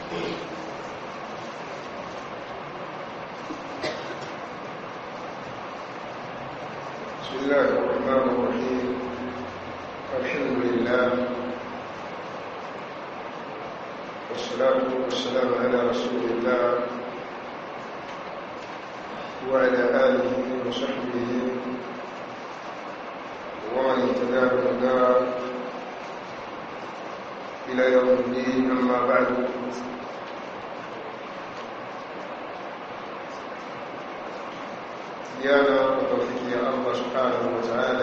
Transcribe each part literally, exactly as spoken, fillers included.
بسم الله الرحمن الرحيم. الحمد لله والصلاة والسلام على رسول الله وعلى آله وصحبه ومن اهتدى بهداه إلى يوم الدين. أما بعد، jana kwa tawfiki ya Allah subhanahu wa ta'ala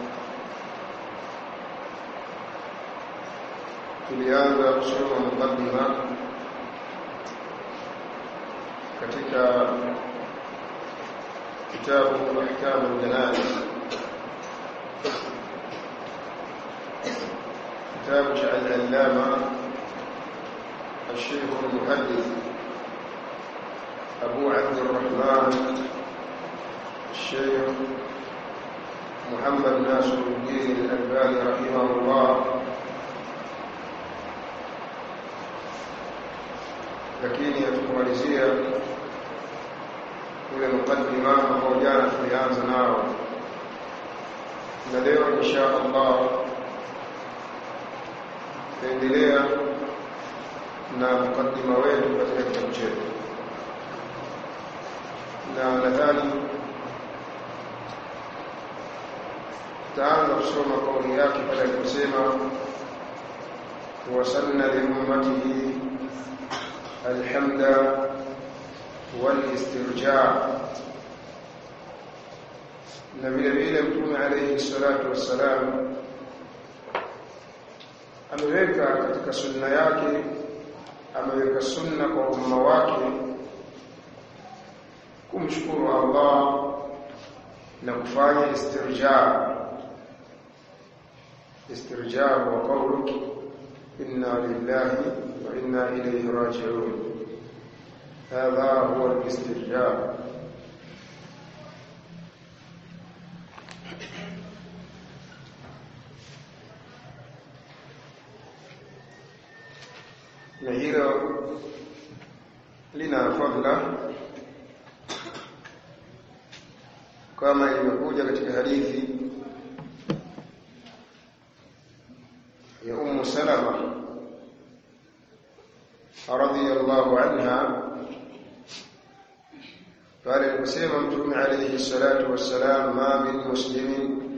tulianza kusoma mukaddima katika kitabu Ahkam al-Janaiz, kitabu cha al-Allama الشيخ المحدث أبو عبد الرحمن الشيخ محمد ناصر الدين الألباني رحمه الله. lakini atukumalizia ule mukaddima ambao jana tulianza nao, na leo insha Allah tuendelea na mukaddima wetu katika kitabu chetu, na nadhani تعالى kusoma kauli yake pale aliposema wasanna li ummatihi alhamda wal istirja', na vile vile Mtume alayhi salatu wassalam ameweka katika sunna yake, ameweka sunna kwa umma wake kumshukuru Allah na kufanya istirja'. استرجاع وقولك إنا لله وإنا إليه راجعون، هذا هو الاسترجاع. na hilo lina fadhila kama imekuja katika hadithi يا أم سلمة رضي الله عنها قال المسلم متوم عليه الصلاة والسلام ما من مسلم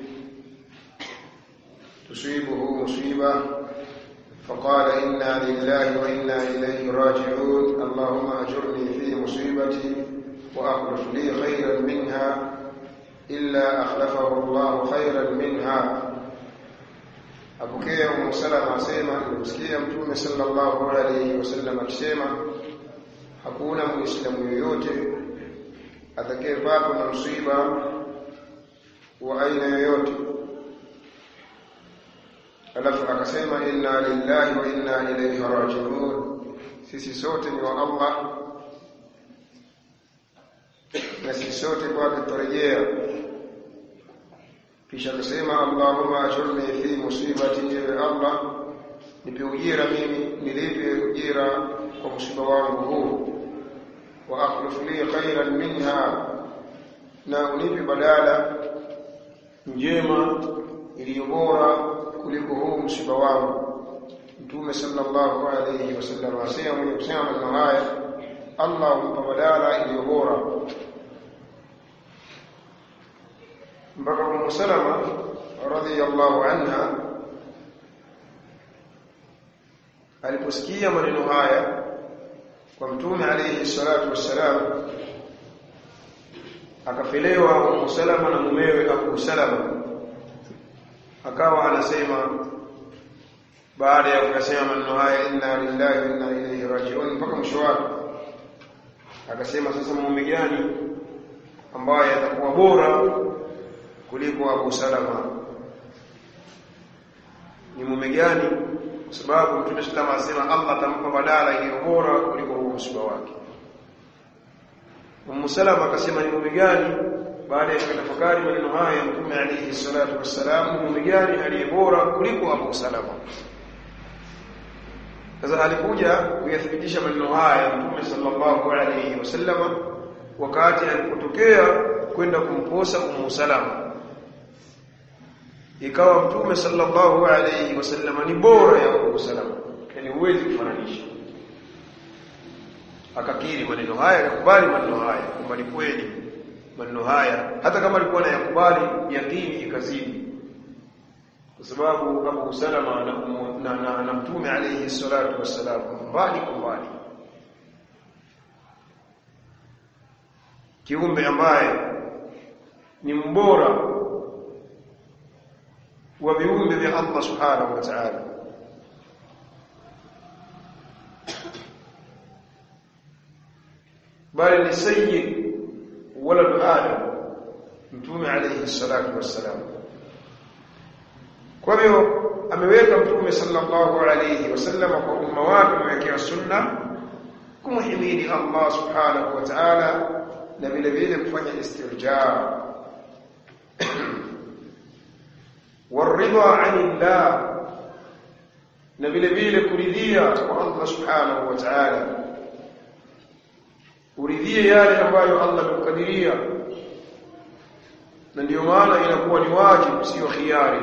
تصيبه مصيبة فقال إنا لله وإنا إليه راجعون اللهم أجرني في مصيبتي وأخلف لي خيرا منها إلا أخلفه الله خيرا منها. Apokea Ummu Salama asema nimsikia Mtume sallallahu alayhi wasallam akisema hakuna muislamu yoyote atakayepatwa na msiba wa aina yoyote, alafu akasema inna lillahi wa inna ilayhi raji'un, sisi sote ni wa Allah na sisi sote kwake tutarejea. Kisha akasema Allahumma ajurni fi musibati, ewe Allah nipe ujira mimi, nilipe ujira kwa msiba wangu huu, wa akhlif li khairan minha, na unipe badala njema iliyo bora kuliko huu msiba wangu. Mtume sallallahu alayhi wasallam asema mwenye kusema maneno haya Allah humpa badala iliyo bora. mpaka Ummu Salama radhiyallahu anha aliposikia maneno haya kwa Mtume alayhi salatu wassalam, akafelewa Ummu Salama na mumewe Abu Salama, akawa anasema baada ya kusema maneno haya inna lillahi wa inna ilayhi raji'un mpaka mwisho wake, akasema sasa mume gani ambaye atakuwa bora kuliko Abu Salama? Ni mume gani? Kwa sababu Mtume sallallahu alayhi wasallam Allah atampa badala iliyo bora kuliko huo msiba wake. Ummu Salama akasema ni mume gani? Baada ya kutafakari maneno haya Mtume alayhi salatu wassalam, mume gani aliye bora kuliko Abu Salama? Sasa alikuja kuyathibitisha maneno haya Mtume sallallahu alayhi wasallam wakati alipotokea kwenda kumposa Ummu Salama. Ikawa Mtume sallallahu alayhi wasallam ni bora ya Ummu Salama, yani huwezi kufananisha. Akakiri maneno haya, akakubali maneno haya kwamba ni kweli maneno haya, hata kama alikuwa anayakubali yakini ikazidi, kwa sababu Abu Salama na, na, na, na Mtume alayhi salatu wassalam mbali mbali, kiumbe ambaye ni mbora wa viumbe vya Allah subhanahu wa ta'ala. Bali ni sayyid walad Adam, Mtume alayhi salatu wassalam. Kwa hiyo ameweka Mtume sallallahu alayhi wasallam kwa umma wake, amewekea sunna kumhimidi Allah subhanahu wa ta'ala na vile vile kufanya istirja waridha 'anillah, na vile vile kuridhia kwa Allah subhanahu wa ta'ala, uridhie yale ambayo Allah amekadiria. Na ndio maana inakuwa ni wajibu, sio khiari.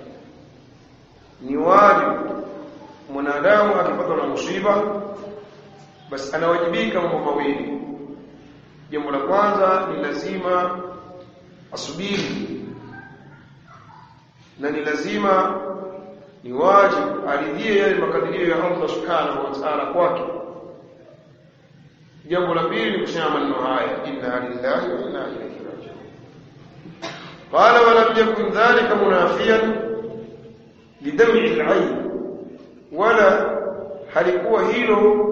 Ni wajibu mwanadamu akipatwa na musiba basi anawajibika mambo mawili. Jambo la kwanza ni lazima asubiri, na ni lazima ni wajibu aridhie yale makadirio ya Allah subhanahu wa ta'ala kwake. Jambo la pili ni kusema maneno haya, inna lillahi wa inna ilayhi raji'un. Qala wa lam yakun dhalika munafiyan lidam'i al-'ayn, wala halikuwa hilo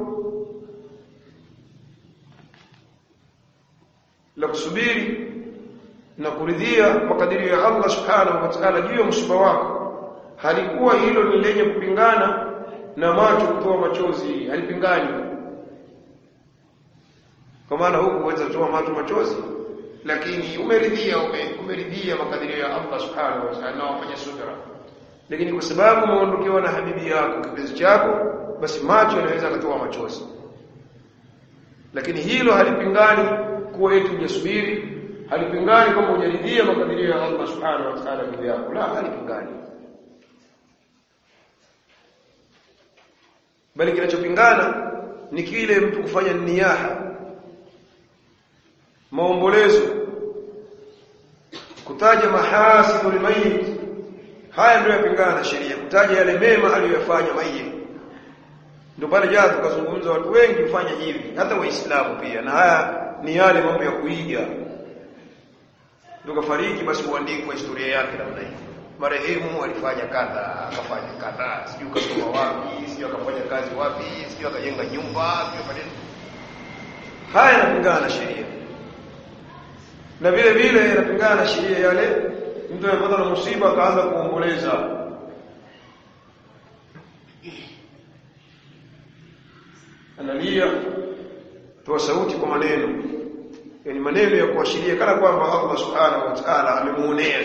la kusubiri na kuridhia makadirio ya Allah subhanahu wa ta'ala juu ya msiba wako, halikuwa hilo ni lenye kupingana na macho kutoa machozi, halipingani. Kwa maana huku uweza kutoa macho machozi, lakini umeridhia ume, umeridhia makadirio ya Allah subhanahu wa ta'ala na wafanya subira. Lakini kwa sababu umeondokewa na habibi yako, kipenzi chako, basi macho yanaweza kutoa machozi. Lakini hilo halipingani kuwa eti hujasubiri, halipingani kama hujaridhia makadirio ya Allah subhanahu wa ta'ala juu yako, la, halipingani. Bali kinachopingana ni kile mtu kufanya niyaha, maombolezo, kutaja mahasinul mayit. Haya ndio yapingana na sheria, kutaja yale mema aliyofanya mayit. Ndio pale jana tukazungumza watu wengi hufanya hivi, hata Waislamu pia, na haya ni yale mambo ya kuiga. Ndio kafariki basi uandike historia yake namna hii, marehemu alifanya kadha, akafanya kadha, sijui kasoma wapi, sijui akafanya kazi wapi, sijui akajenga nyumba, sijui afanye. Haya yanapingana na sheria. Na vile vile yanapingana na sheria yale mtu anapata na musiba akaanza kuomboleza. Analia, toa sauti kwa maneno, yani maneno ya kuashiria kana kwamba Allah subhanahu wa ta'ala amemuonea,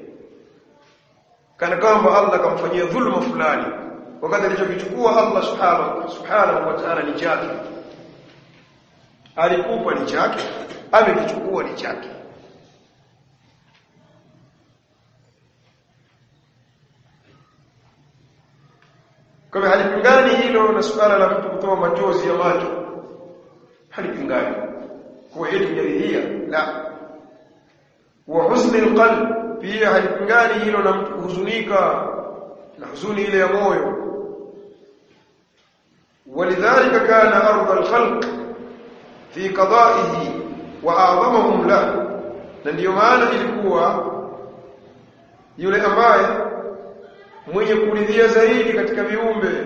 kana kwamba Allah kamfanyia dhulma fulani, wakati alichokichukua Allah subhanahu subhanahu wa ta'ala ni chake. Alikupa ni chake, amekichukua ni chake. Kama halipingani hilo na suala la mtu kutoa machozi ya macho, halipingani kwa hiyo kujaridhia, la. Wa huzn alqalb, pia halipingani hilo na mtu kuhuzunika na huzuni ile ya moyo. Walidhalika kana ardh alkhalq fi qada'ihi wa a'zamahum la, na ndio maana ilikuwa yule ambaye mwenye kuridhia zaidi katika viumbe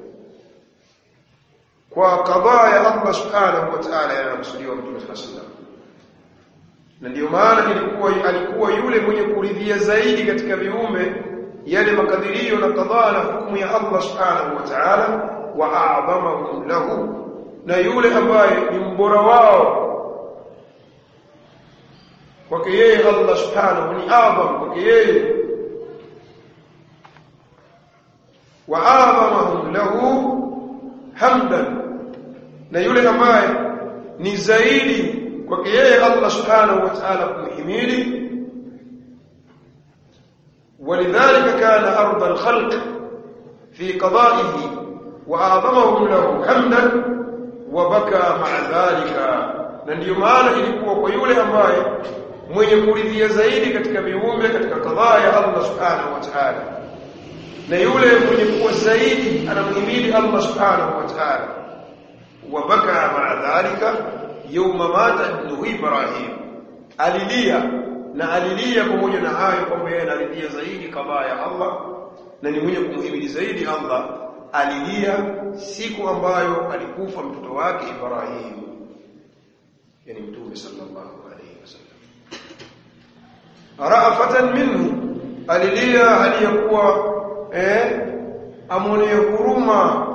kwa kadhaa ya Allah subhanahu wa ta'ala yanakusudiwa Mtume sallallahu alaihi wasallam. Na ndio maana ilikuwa alikuwa yule mwenye kuridhia zaidi katika viumbe yale makadirio na kadhaa na hukumu ya Allah subhanahu wa ta'ala, wa a'zamahum lahu, na yule ambaye ni mbora wao kwake yeye Allah subhanahu ni a'zam kwake yeye, wa a'zamahum lahu, hamdan, na yule ambaye ni zaidi kwake yeye Allah subhanahu wa ta'ala kumhimidi. ولذلك كان أرض الخلق في قضائه وأعظمهم له حمدا وبكى مع ذلك. na ndio maana ilikuwa kwa yule ambaye mwenye kuridhia zaidi katika viumbe katika kadhaa ya Allah subhanahu wa ta'ala, na yule mwenye kuwa zaidi anamhimidi Allah subhanahu wa ta'ala. وبكى مع ذلك يوم مات ابنه إبراهيم, alilia na alilia pamoja na hayo kwamba yeye analia zaidi kadhaa ya Allah na ni mwenye kumhimidi zaidi Allah. Alilia siku ambayo alikufa mtoto wake Ibrahim, yani Mtume sallallahu alayhi wasallam. Rafatan minhu, alilia aliyakuwa eh amone huruma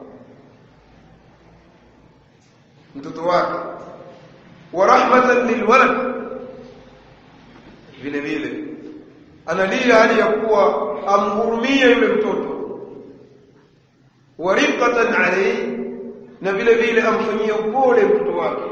mtoto wake. Wa rahmatan lilwalad, vile vile analia aliyakuwa amhurumia yule mtoto. Wa rifqatan alayhi, na vile vile amfanyia upole mtoto wake.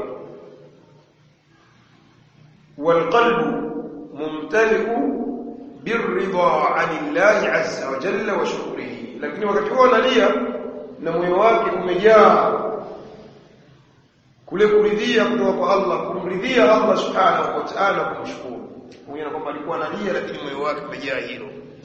والقلب ممتلئ بالرضا عن الله عز وجل وشكره, lakini wakati huo analia na moyo wake umejaa kule kuridhia kutoka kwa Allah, kumridhia Allah subhanahu wa ta'ala, kumshukuru. Huyo kwamba alikuwa analia lakini moyo wake umejaa hilo,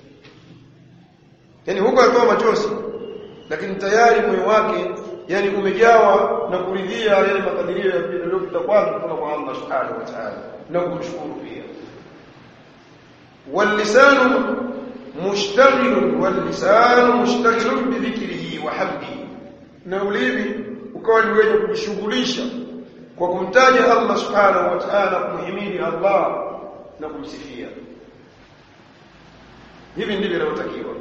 yani huko alitoa machozi lakini tayari moyo wake yani umejawa na kuridhia yale makadirio ya yaliyopita kwake kutoka kwa Allah subhanahu wa ta'ala na kumshukuru pia. Walisanu mushtaghilun walisanu mushtaghilun bi dhikrihi wa hamdihi, na ulimi ukawa ni wenye kujishughulisha kwa kumtaja Allah subhanahu wa ta'ala, kumhimidi Allah na kumsifia. Hivi ndivyo inavyotakiwa,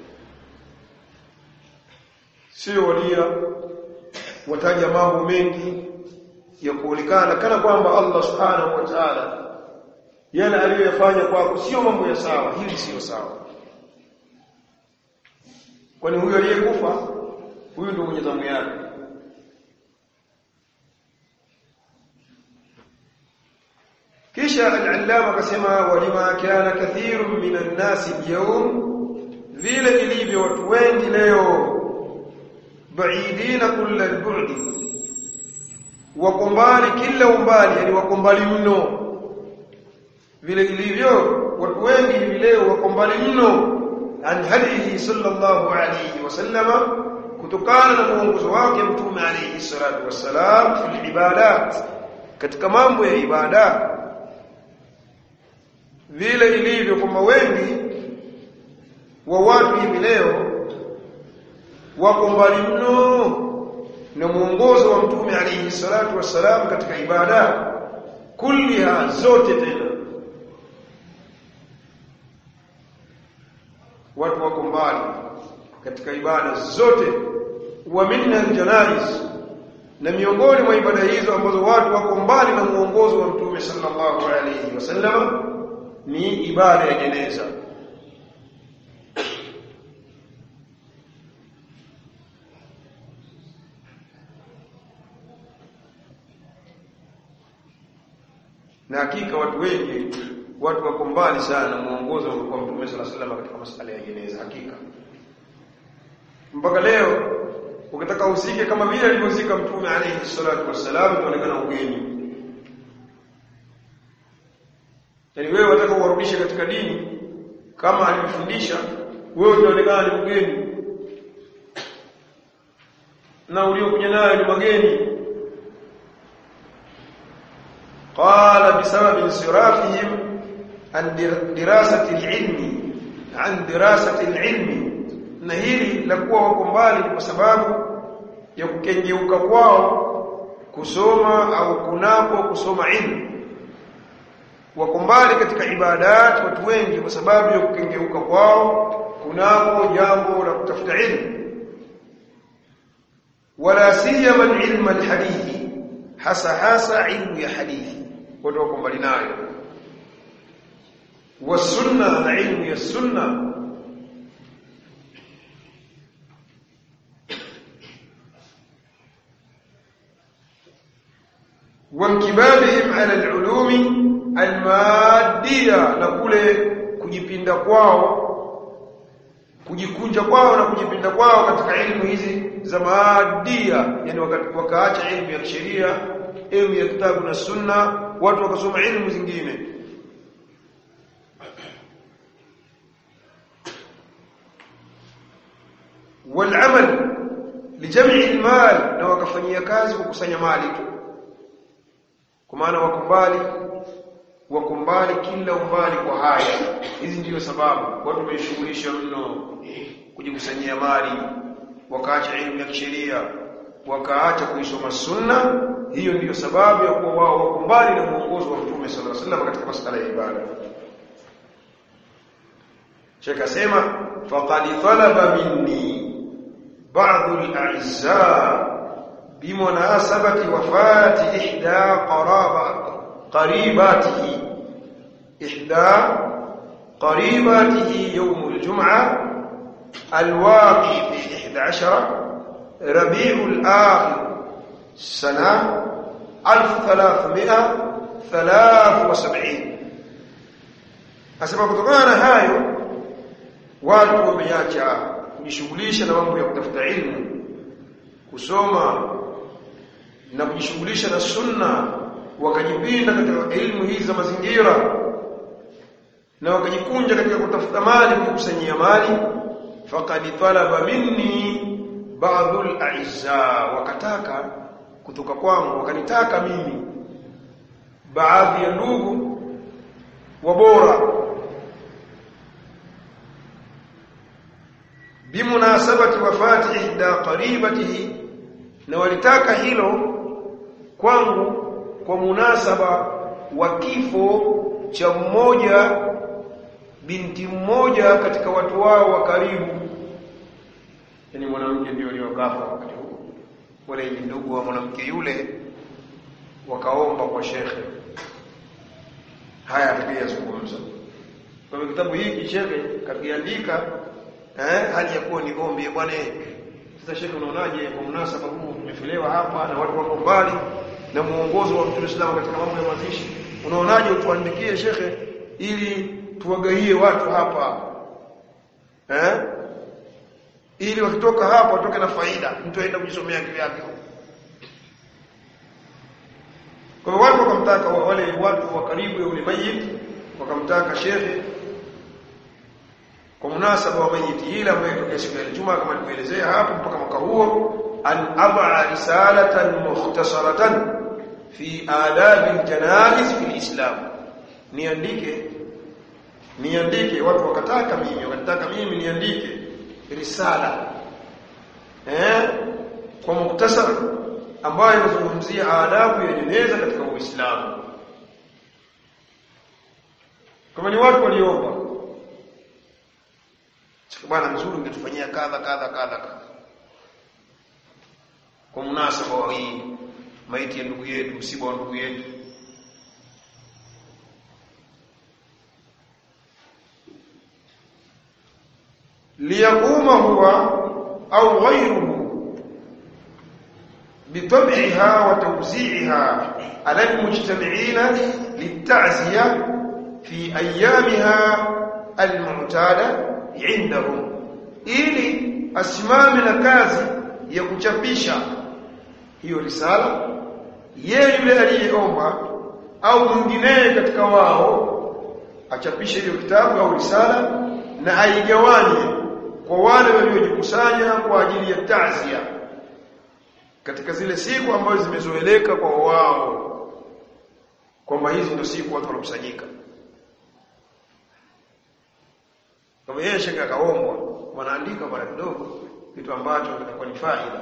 sio walia wataja mambo mengi ya kuonekana kana kwamba Allah subhanahu wa ta'ala yale aliyofanya kwako sio mambo ya sawa. Hili sio sawa, kwani huyo aliyekufa huyo ndio mwenye dhambi yake. Kisha al-allama akasema, walima kana kathirun minan nasi al-yawm, vile ilivyo watu wengi leo, baidina kulla al-bu'd, wako mbali kila umbali, yani wako mbali mno. Vile ilivyo watu wengi hivi leo wako mbali mno an hadihi sallallahu alayhi wasallama, kutokana na mwongozo wake Mtume alayhi salatu wassalam fil ibadat, katika mambo ya ibada. Vile ilivyo kwamba wengi wa watu hivi leo wako mbali mno na mwongozo wa Mtume alayhi salatu wassalam katika ibada kulliha, zote. Tena watu wako mbali katika ibada zote. Wa minna aljanaiz, na miongoni mwa ibada hizo ambazo watu wako mbali na mwongozo wa Mtume sallallahu alayhi wasallam ni ibada ya jeneza. Na hakika watu wengi watu wako mbali sana muongozo wa Mtume sallallahu alaihi wasallam katika masuala ya jeneza. Hakika mpaka leo ukitaka usike kama vile alivyozika Mtume alayhi salatu wasallam, inaonekana ugeni. Yani wewe unataka uwarudishe katika dini kama alivyofundisha, wewe unaonekana ni mgeni na uliokuja nayo ni mageni. قال بسبب انصرافهم عن دراسة العلم عن دراسة العلم, na hili la kuwa wako mbali kwa sababu ya kukengeuka kwao kusoma au kunapo kusoma ilmu. Wako mbali katika ibadat watu wengi kwa sababu ya kukengeuka kwao kunapo jambo la kutafuta ilmu. Wala siyama ilmu alhadithi, hasa hasa ilmu ya hadithi watu wako mbali nayo. Wa sunna, na ilmu ya sunna. wankibabihim ala al-ulumi al-maddiya, na kule kujipinda kwao, kujikunja kwao na kujipinda kwao katika elimu hizi za maadia, yani wakaacha elimu ya sheria, elimu ya kitabu na sunna, watu wakasoma elimu zingine. wal-amal lijam'i al-mal, na wakafanyia kazi kukusanya mali tu, kwa maana wakumbali wakumbali kila umbali kwa haya. Hizi ndiyo sababu watu wameshughulisha mno kujikusanyia mali, wakaacha elimu ya sheria, wakaacha kuisoma sunna. Hiyo ndiyo sababu ya kuwa wao wakumbali na mwongozo wa Mtume sallallahu alaihi wasallam katika masuala ya ibada. Sheikh asema faqad talaba minni ba'd al-a'izza bimunasabati wafati ihda qaraba qaribatihi ihda qaribatihi yawm al-jum'ah الواقع في إحدى عشر ربيع الآخر سنة ألف وثلاثمائة وثلاثة وسبعين. Asema kutokana na hayo watu wameacha kujishughulisha na mambo ya kutafuta ilmu, kusoma na kujishughulisha na sunna, wakajipinda katika elimu hizi za mazingira na wakajikunja katika kutafuta mali, kukusanyia mali. Faqad talaba minni ba'd al-a'izza, wakataka kutoka kwangu, wakanitaka mimi baadhi ya ndugu wabora, bimunasabati wafati ihda qaribatihi, na walitaka hilo kwangu kwa munasaba wa kifo cha mmoja binti mmoja katika watu wao wa karibu, yani mwanamke ndio aliyokafa wakati huo. Wale ndugu wa mwanamke yule wakaomba kwa shekhe. Haya tuliyozungumza kwa kitabu hiki, shekhe kakiandika eh hali ya kuwa ni ombi bwana. Sasa shekhe, unaonaje kwa mnasaba huu tumefelewa hapa na watu wako mbali na muongozo wa Mtume sallallahu katika mambo ya mazishi, unaonaje utuandikie shekhe ili tuwagaie watu hapa eh ili wakitoka hapa watoke na faida, mtu aenda kujisomea akili yake. Kwa watu wakamtaka, wale watu wa karibu ya yule mayit wakamtaka shekhe kwa munasaba wa mayit ile ambayo ilikuwa siku ya Ijumaa kama nilivyoelezea hapo, mpaka mwaka huo, an ad'a risalatan mukhtasaratan fi adab al-janaiz fi al-islam, niandike niandike watu wakataka mimi wakataka mimi niandike risala eh kwa mukhtasar ambayo inazungumzia adabu ya jeneza katika Uislamu. Kama ni watu waliomba, bwana mzuri ungetufanyia kadha kadha kadha kwa munasaba wa hii maiti ya ndugu yetu, msiba wa ndugu yetu, liyaquma huwa au ghayruhu bitab'iha wa tawzi'iha ala almujtami'ina litta'ziya fi ayyamiha almu'tada 'indahum, ili asimame na kazi ya kuchapisha hiyo risala yeye yule aliyeomba au mwingine katika wao achapishe hiyo kitabu au risala na aigawanye kwa wale waliojikusanya kwa ajili ya ta'ziya katika zile siku ambazo zimezoeleka kwa wao, kwamba hizi ndio siku watu wanakusanyika. Kama yeye shaka kaombwa, wanaandika mara kidogo kitu ambacho kitakuwa ni faida,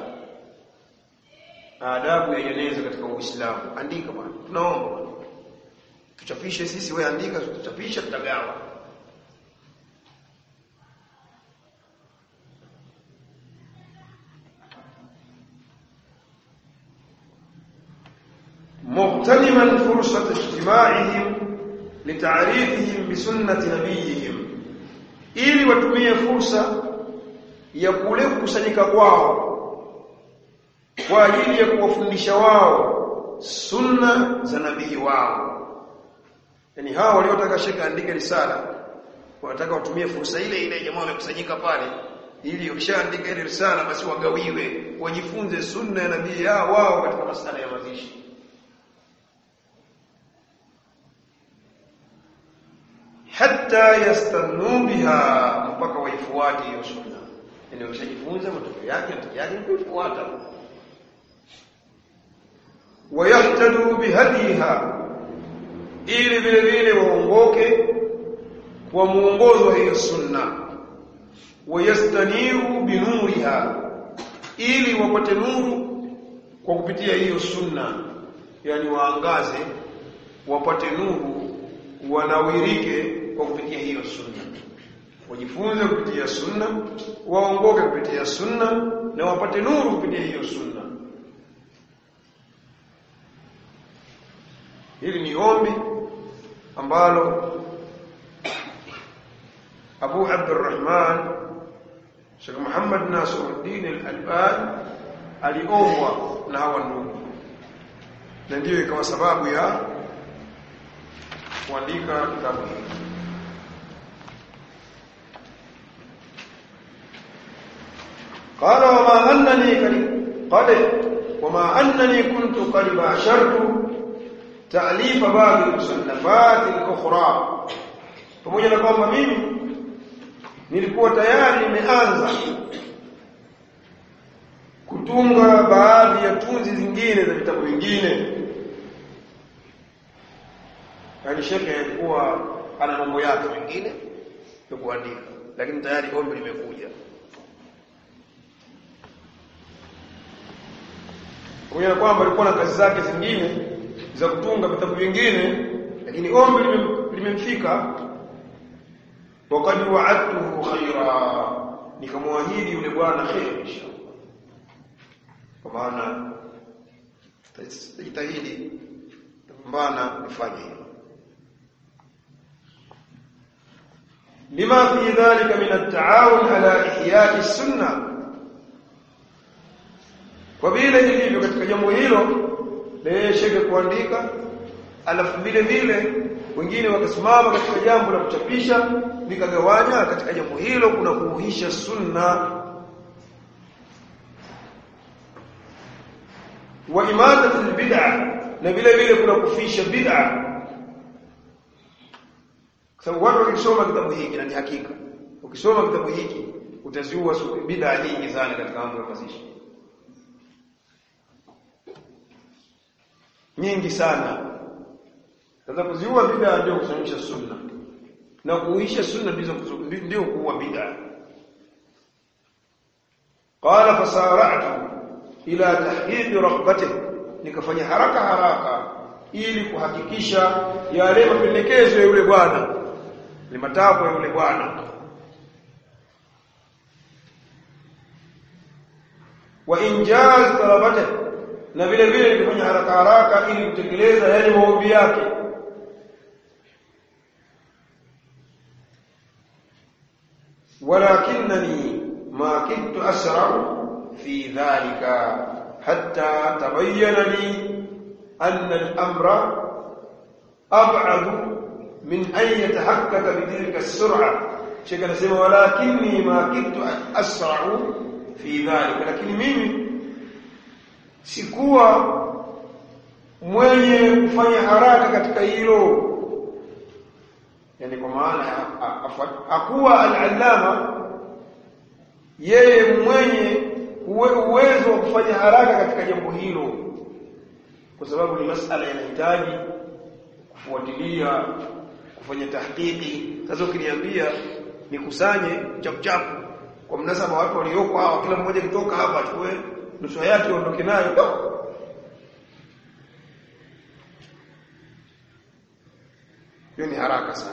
adabu ya jeneza katika Uislamu. Andika bwana, tunaomba tuchapishe sisi, wewe andika, tutachapisha, tutagawa. مغتنما فرصة اجتماعهم لتعريفهم بسنة نبيهم, ili watumie fursa ya kule kukusanyika kwao kwa ajili ya kuwafundisha wao sunna za nabii wao. Yani hao waliotaka shekha andike risala wanataka watumie fursa ile ile jamaa wamekusanyika pale ili ukishaandika ile risala basi wagawiwe wajifunze sunna ya nabii yao wao katika masuala ya mazishi. Hatta yastannu biha, mpaka waifuate hiyo sunna. Yani ukishajifunza matokeo yake matokeo yake ni kufuata. Wayahtadu bihadiha, ili vile vile waongoke kwa muongozo wa hiyo sunna. Wayastaniru binuriha, ili wapate nuru kwa kupitia hiyo sunna, yani waangaze wapate nuru wanawirike kwa kupitia hiyo sunna. Wajifunze kupitia sunna, waongoke kupitia sunna na wapate nuru kupitia hiyo sunna. Hili ni ombi ambalo Abu Abdurrahman Sheikh Muhammad Nasiruddin Al-Albani aliombwa na hawa ndugu, na ndiyo ikawa sababu ya kuandika kitabu hiki. قال وما أنني قد وما أنني كنت قد باشرت تأليف بعض المصنفات الأخرى, pamoja na kwamba mimi nilikuwa tayari nimeanza kutunga baadhi ya tunzi zingine za vitabu vingine. Yani shekhe alikuwa ana mambo yake mengine ya kuandika, lakini tayari ombi limekuja. Kwa hiyo kwamba alikuwa na kazi zake zingine za kutunga vitabu vingine, lakini ombi limemfika. Wakati wa'adtuhu khaira, nikamwahidi yule bwana khair inshallah. Kwa maana tajitahidi mbana nifanye hilo. Lima fi dhalika min at-ta'awun ala ihya'i as-sunnah, kwa vile ilivyo katika jambo hilo la shekhe kuandika, alafu vile vile wengine wakasimama katika jambo la kuchapisha, nikagawanya katika jambo hilo kuna kuuhisha sunna wa imadatu al-bid'ah, na vile vile kuna kufisha bid'ah. Kwa sababu watu wakisoma kitabu hiki, na ni hakika ukisoma kitabu hiki utaziua bid'ah nyingi sana katika mambo ya mazishi, nyingi sana. Sasa kuziua bid'ah ndio kusamisha sunna, na kuisha sunna ndio ndio kuua bid'ah. Qala fasara'tu ila tahqiq raghbatihi, nikafanya haraka haraka ili kuhakikisha yale mapendekezo ya yule bwana, ni matakwa ya yule bwana. Wa injaz talabatihi, na vile vile nikafanya haraka haraka ili kutekeleza yale maombi yake. Walakinni ma kuntu asra'u fi dhalika hatta tabayyana li anna al-amra ab'ad min an yatahaqqaqa bi tilka as-sur'a. Sheikh anasema walakinni ma kuntu asra'u fi dhalika, lakini mimi sikuwa mwenye kufanya haraka katika hilo. Yani kwa maana hakuwa al-allama yeye mwenye uwezo wa kufanya haraka katika jambo hilo, kwa sababu ni masala yanahitaji kufuatilia, kufanya tahqiqi. Sasa ukiniambia nikusanye chapuchapu kwa mnasaba watu walioko hapa, kila mmoja kitoka hapa achukue nusu yake aondoke nayo, hiyo ni haraka sana.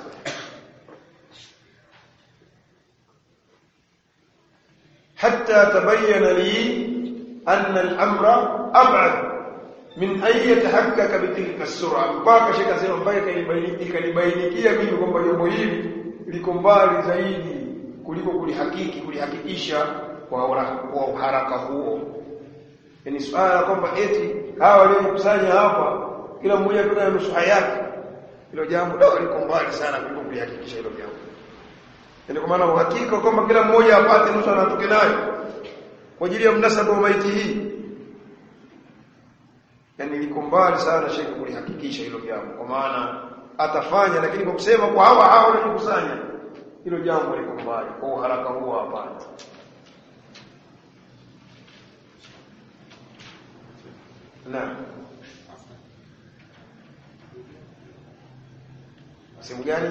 Hatta tabayyana li anna al-amra ab'ad min an yatahaqqaqa bi tilka as-sur'a, mpaka shekha asema mpaka ikanibainikia mimi kwamba jambo hili liko mbali zaidi kuliko kulihakiki kulihakikisha kwa haraka huo. yani swala kwamba eti hawa waliokusanya hapa kila mmoja kuna nusu yake, hilo jambo ndio liko mbali sana kuliko kuhakikisha hilo jambo. Yani kwa maana uhakika kwamba kila mmoja apate nusu anatoke nayo kwa ajili ya mnasaba wa maiti hii, yani liko mbali sana shekhi kulihakikisha hilo jambo, kwa maana atafanya, lakini kwa kusema kwa hawa hawa waliokusanya, hilo jambo liko mbali kwa haraka huo, hapana. Na sehemu gani?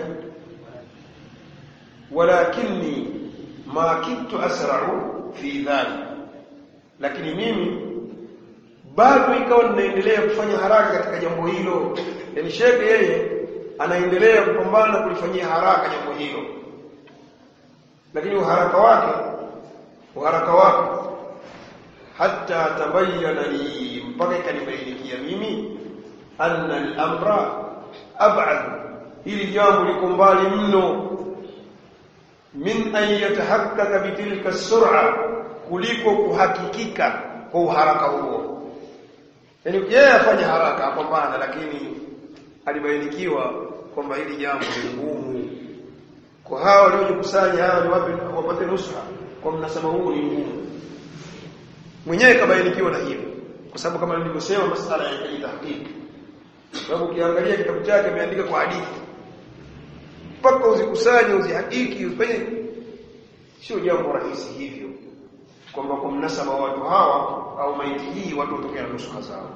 Walakinni ma kitu asra'u fi dhalik, lakini mimi bado ikawa ninaendelea kufanya haraka katika jambo hilo. Yani shekhe yeye anaendelea kupambana kulifanyia haraka jambo hilo, lakini uharaka wake uharaka wake hatta tabayyana li, mpaka ikanibainikia mimi anna al-amra ab'ad, ili jambo liko mbali mno min an yatahaqqaqa bitilka as-sur'a, kuliko kuhakikika kwa uharaka huo. Yani yeye afanya haraka apambana, lakini alibainikiwa kwamba hili jambo ni ngumu kwa hao waliokusanya, hao ni wapi wapate nusha kwa mnasaba huu, ni ngumu. Mwenyewe kabainikiwa na hilo, kwa sababu kama nilivyosema masala yanahitaji tahqiq. Sababu ukiangalia kitabu chake ameandika kwa hadithi, mpaka uzikusanye uzihakiki ufanye, sio jambo rahisi hivyo kwamba kwa mnasaba wa watu hawa au maiti hii watu watokea na nusu zao.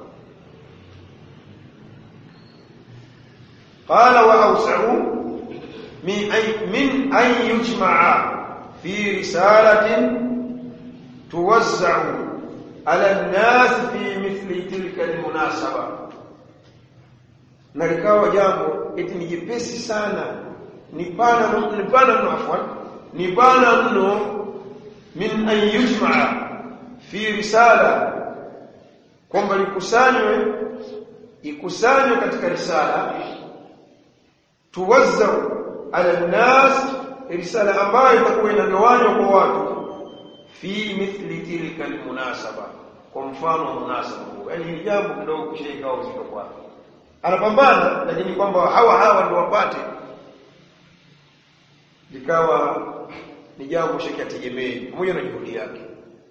Qala wa awsa'u min ay min ay yujma'a fi risalatin tuwazza'u ala an-nas fi mithli tilka al-munasaba, na likawa jambo eti ni jepesi sana, ni pana ni pana mno afwan ni pana mno min an yujma'a fi risala, kwamba likusanywe ikusanywe katika risala, tuwazzau ala nas, risala ambayo itakuwa inagawanywa kwa watu, fi mithli tilka almunasaba, kwa mfano wa munasaba huo. Yani hili jambo kidogo kishaikawa uzito kwake, anapambana, lakini kwamba hawa hawa ndio wapate, likawa ni jambo shekhi ategemei pamoja na juhudi yake.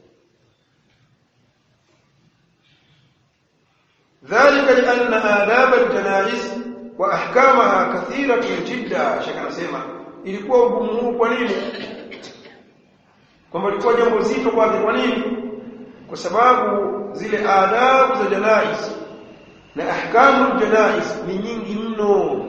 Dhalika lianna adab aljanaiz wa ahkamaha kathiratun jidda, shekhi anasema ilikuwa ugumu huu. Kwa nini? Kwamba ilikuwa jambo zito kwake. Kwa nini? Kwa sababu zile adabu za janaiz na ahkamu aljanaiz ni nyingi mno.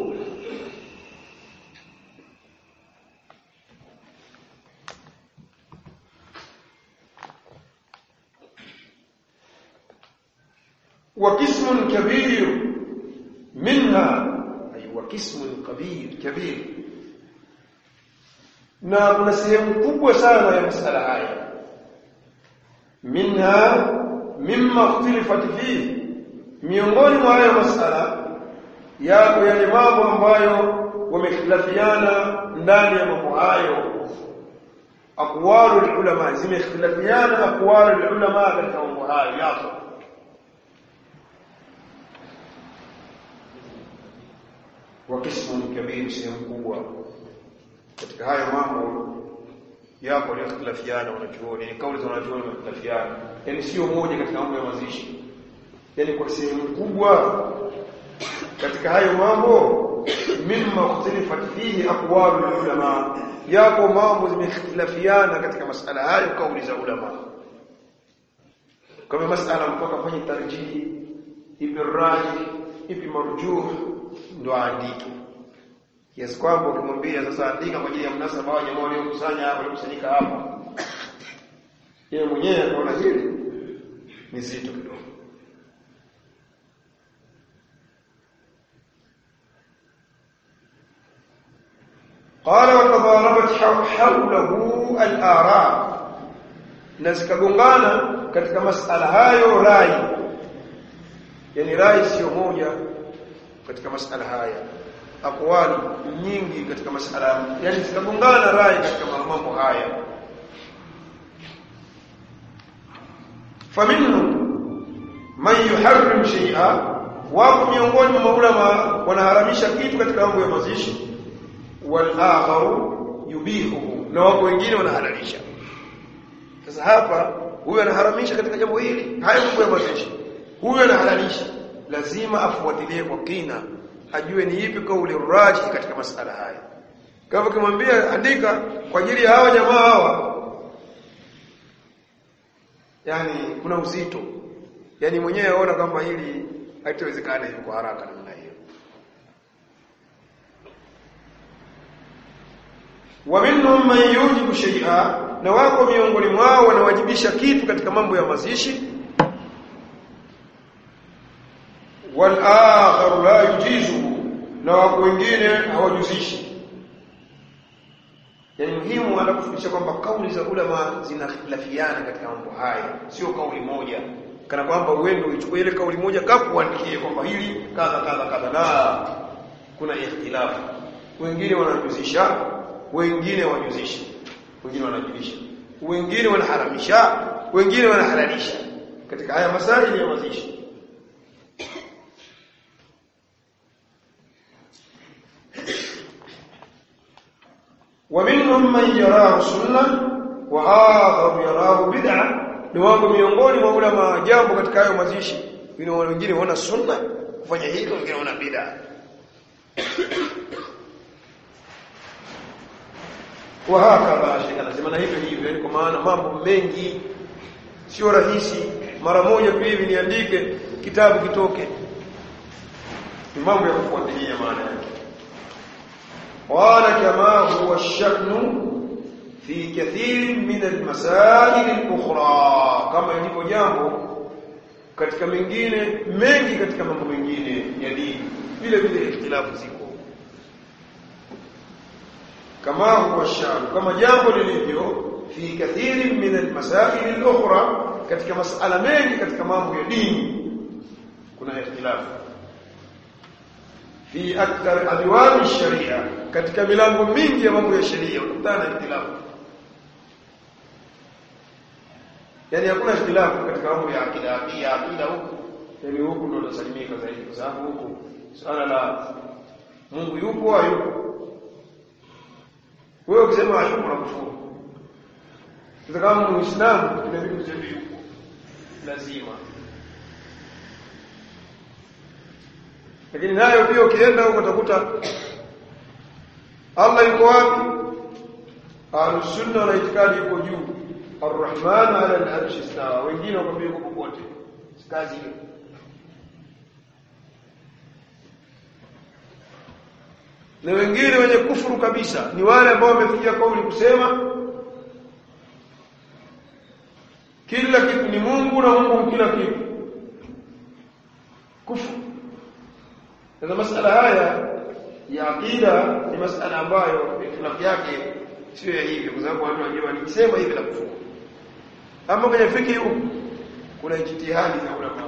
وقسم كبير منها أي وقسم كبير كبير na kuna sehemu kubwa sana ya masala haya, minha mimma ikhtilafat fihi, miongoni mwa hayo masala yako yale mambo ambayo wamekhtilafiana ndani ya mambo hayo. Aqwalul ulama, zimekhtilafiana aqwalul ulama katika mambo hayo yako. Wa qismun kabir, sehemu kubwa katika hayo mambo yapo ni ikhtilafiana wanachuoni, ni kauli za wanachuoni ikhtilafiana, yani sio moja katika mambo ya mazishi. Yani kwa sehemu kubwa katika hayo mambo, mimma ikhtilafat fihi aqwalul ulama, yapo mambo zimekhtilafiana katika masala hayo, kauli za ulama. Kama masala mpaka fanye tarjihi, ipi rajih ipi marjuh, ndo andike. Kiasi kwamba ukimwambia sasa andika kwa ajili ya mnasaba wa jamaa waliokusanya hapa waliokusanyika hapa, yeye mwenyewe anaona hili ni zito kidogo. Qala wa tadarabat hawlahu al-ara, na zikagongana katika masala hayo rai, yani rai sio moja katika masala haya, aqwali nyingi katika masala, yani zikagongana rai katika mambo haya. Faminhu, man yuharrim shay'a, wapo miongoni mwa maulama wanaharamisha kitu katika mambo ya mazishi, wal akharu yubihu, na wapo wengine wanahalalisha. Sasa hapa huyu anaharamisha katika jambo hili, hayo mambo ya mazishi, huyu anahalalisha. Lazima afuatilie kwa kina, ajue ni ipi kauli rajihi katika masala haya. Kama kimwambia andika kwa ajili ya hawa jamaa hawa, yani kuna uzito, yani mwenyewe aona kwamba hili haitawezekana hivi kwa haraka namna hiyo. Wa minhum man yujibu shay'a, na wako miongoni mwao wanawajibisha kitu katika mambo ya mazishi, wal akhar la yujizu, na wako wengine hawajuzishi. Yani muhimu anapofundisha kwamba kauli za ulama zinakhtilafiana katika mambo haya, sio kauli moja, kana kwamba uende uchukue ile kauli moja kafu uandikie kwamba hili kadha kadha kadha. La, kuna ikhtilafu. Wengine wanajuzisha, wengine hawajuzishi, wengine wanajibisha, wengine wanaharamisha, wengine wanahalalisha katika haya masaili ya mazishi. ومنهم من يراه سنة وآخر يراه بدعة, ni wako miongoni mwa ulama jambo katika hayo mazishi, wengine wana sunna kufanya hivyo, wengine wana bid'a. Wa hakadha, shekha anasema na hivyo hivyo, kwa maana mambo mengi sio rahisi mara moja tu hivi niandike kitabu kitoke, ni mambo ya kufuatilia maana yake. Wala kama huwa sha'nu fi kathir min al-masail al-ukhra, kama ilivyo jambo katika mengine mengi katika mambo mengine ya dini, vile vile ikhtilafu ziko. Kama huwa sha'nu, kama jambo lilivyo fi kathir min al-masail al-ukhra, katika masala mengi katika mambo ya dini kuna ikhtilafu. Fi akthar abwab ash-sharia, katika milango mingi ya mambo ya sheria utakutana ikhtilafu. Yani hakuna ikhtilafu katika mambo ya akida, akida akida huko, yani huko ndio tunasalimika zaidi, kwa sababu huko swala la Mungu yupo au yupo, wewe ukisema hayupo na kufuru. Sasa kama Muislamu tunabidi kusema yupo, lazima. Lakini nayo pia ukienda huko utakuta Allah yuko wapi? Ahlus sunna na itikadi yuko juu, Ar-Rahman ala al-arsh istawa, wengine wakwambia yuko popote, kazi hiyo. Na wengine wenye kufuru kabisa ni wale ambao wamefikia kauli kusema kila kitu ni Mungu na Mungu kila kitu, kufuru. Sasa masala haya ya akida ni masala ambayo ikhtilafu yake sio ya hivi, kwa sababu watu wanajua nikisema hivi la kufuru. Ama kwenye fikhi huko kuna ijtihadi za ulama.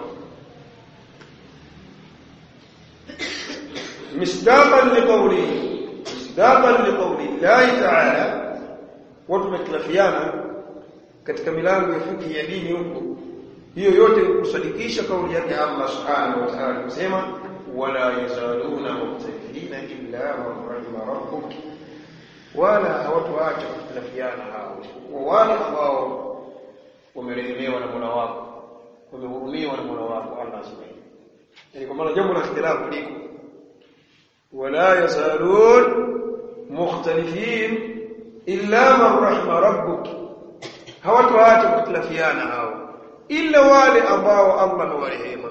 Misdaqan liqawli, misdaqan liqawli Allah ta'ala, watu wamekhtilafiana katika milango ya fikhi ya dini huko. Hiyo yote kusadikisha kauli yake Allah subhanahu wa ta'ala kusema wala yazaluna mukhtalifina illa man rahima rabbuk, wala hawatuacha kukhtilafiana hao wale ambao wamerehemewa na Mola wako, wamehurumiwa na Mola wako Allah subhanahu. Yani kwa maana jambo la ikhtilafu liko, wala yazalun mukhtalifin illa man rahima rabbuk, hawatuacha kukhtilafiana hao illa wale ambao Allah amewarehemu.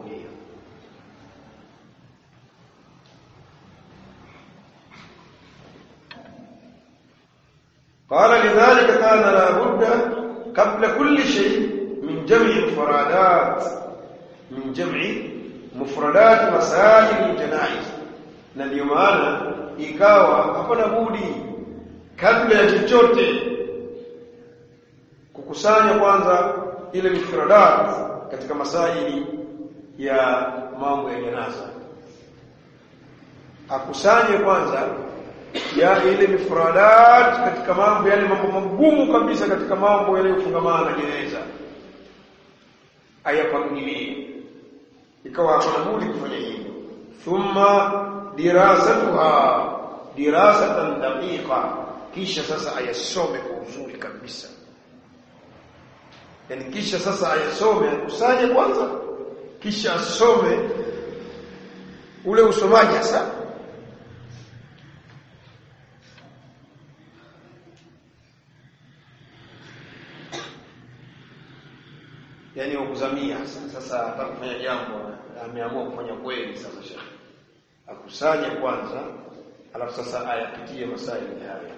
قال لذلك كان لا بد قبل كل شيء من جمع مفردات من جمع مفردات مسائل الجنائز, na ndio maana ikawa hapana budi kabla ya chochote kukusanya kwanza ile mifradat katika masaili ya mambo ya janaza, akusanye kwanza ya ile mifradat katika mambo yale mambo magumu kabisa katika mambo yale yofungamana na jeneza, ayapangilie ikawa hakuna budi kufanya hivyo. Thumma dirasatuha dirasatan daqiqa, kisha sasa ayasome kwa uzuri kabisa. Yani kisha sasa ayasome, akusanye kwanza, kisha asome ule usomaji sasa. Yani ukuzamia sasa atakufanya jambo ameamua kufanya kweli sasa shekhi. Akusanye kwanza alafu sasa ayapitie masaili haya.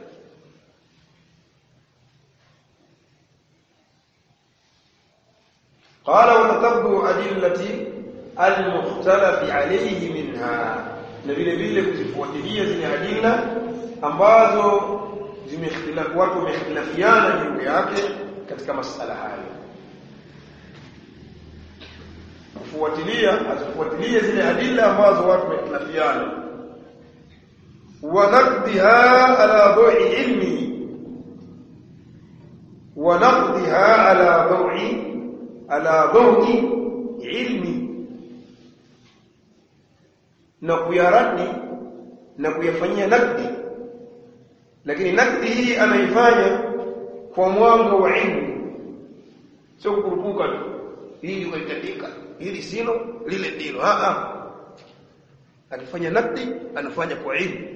قال وتتبع أدلة المختلف عليه منها, na vile vile kuzifuatilia zile adilla ambazo zimekhtilafu, watu wamehtilafiana juu yake katika masala hayo. Kufuatilia azifuatilie zile adilla ambazo watu wamehtilafiana, wa naqdiha ala dawi ilmi wa naqdiha ala dawi ala dawi ilmi, na kuyaradi na kuyafanyia nakdi, lakini nakdi hii anaifanya kwa mwanga wa ilmu, sio kukurupuka tu hili ukalitandika hili silo lile ndilo. a a akifanya nakdi anafanya kwa ilmu.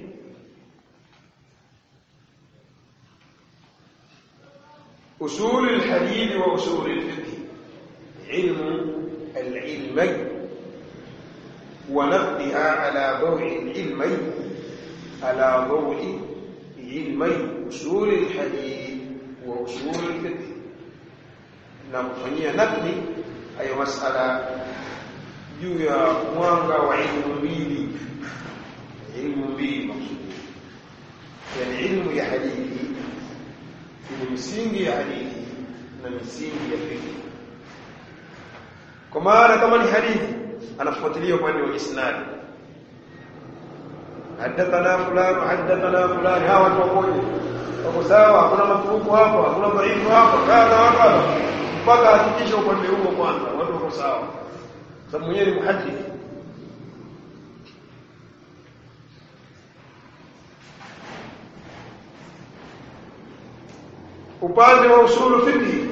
usul alhadith wa usul alfiqh, ilmu alilmi wa naqdiha ala dawi alilmi ala dawi ilmi usul alhadith wa usul alfiqh, na kufanyia nakdi hayo masala juu ya mwanga wa ilmu mbili. Ilmu mbili maksudi, yani ilmu ya hadithi, ni misingi ya hadithi na misingi ya fiqh. Kwa maana kama ni hadithi anafuatilia upande wa isnad, hadathana fulani hadathana fulani, hawa watu wakoje, wako sawa, hakuna mafuruku hapa, hakuna dhaifu hapa, kadha hapa, mpaka hakikisha upande huo kwanza watu wako sawa, sababu mwenyewe ni muhadith. Upande wa usulu fiqh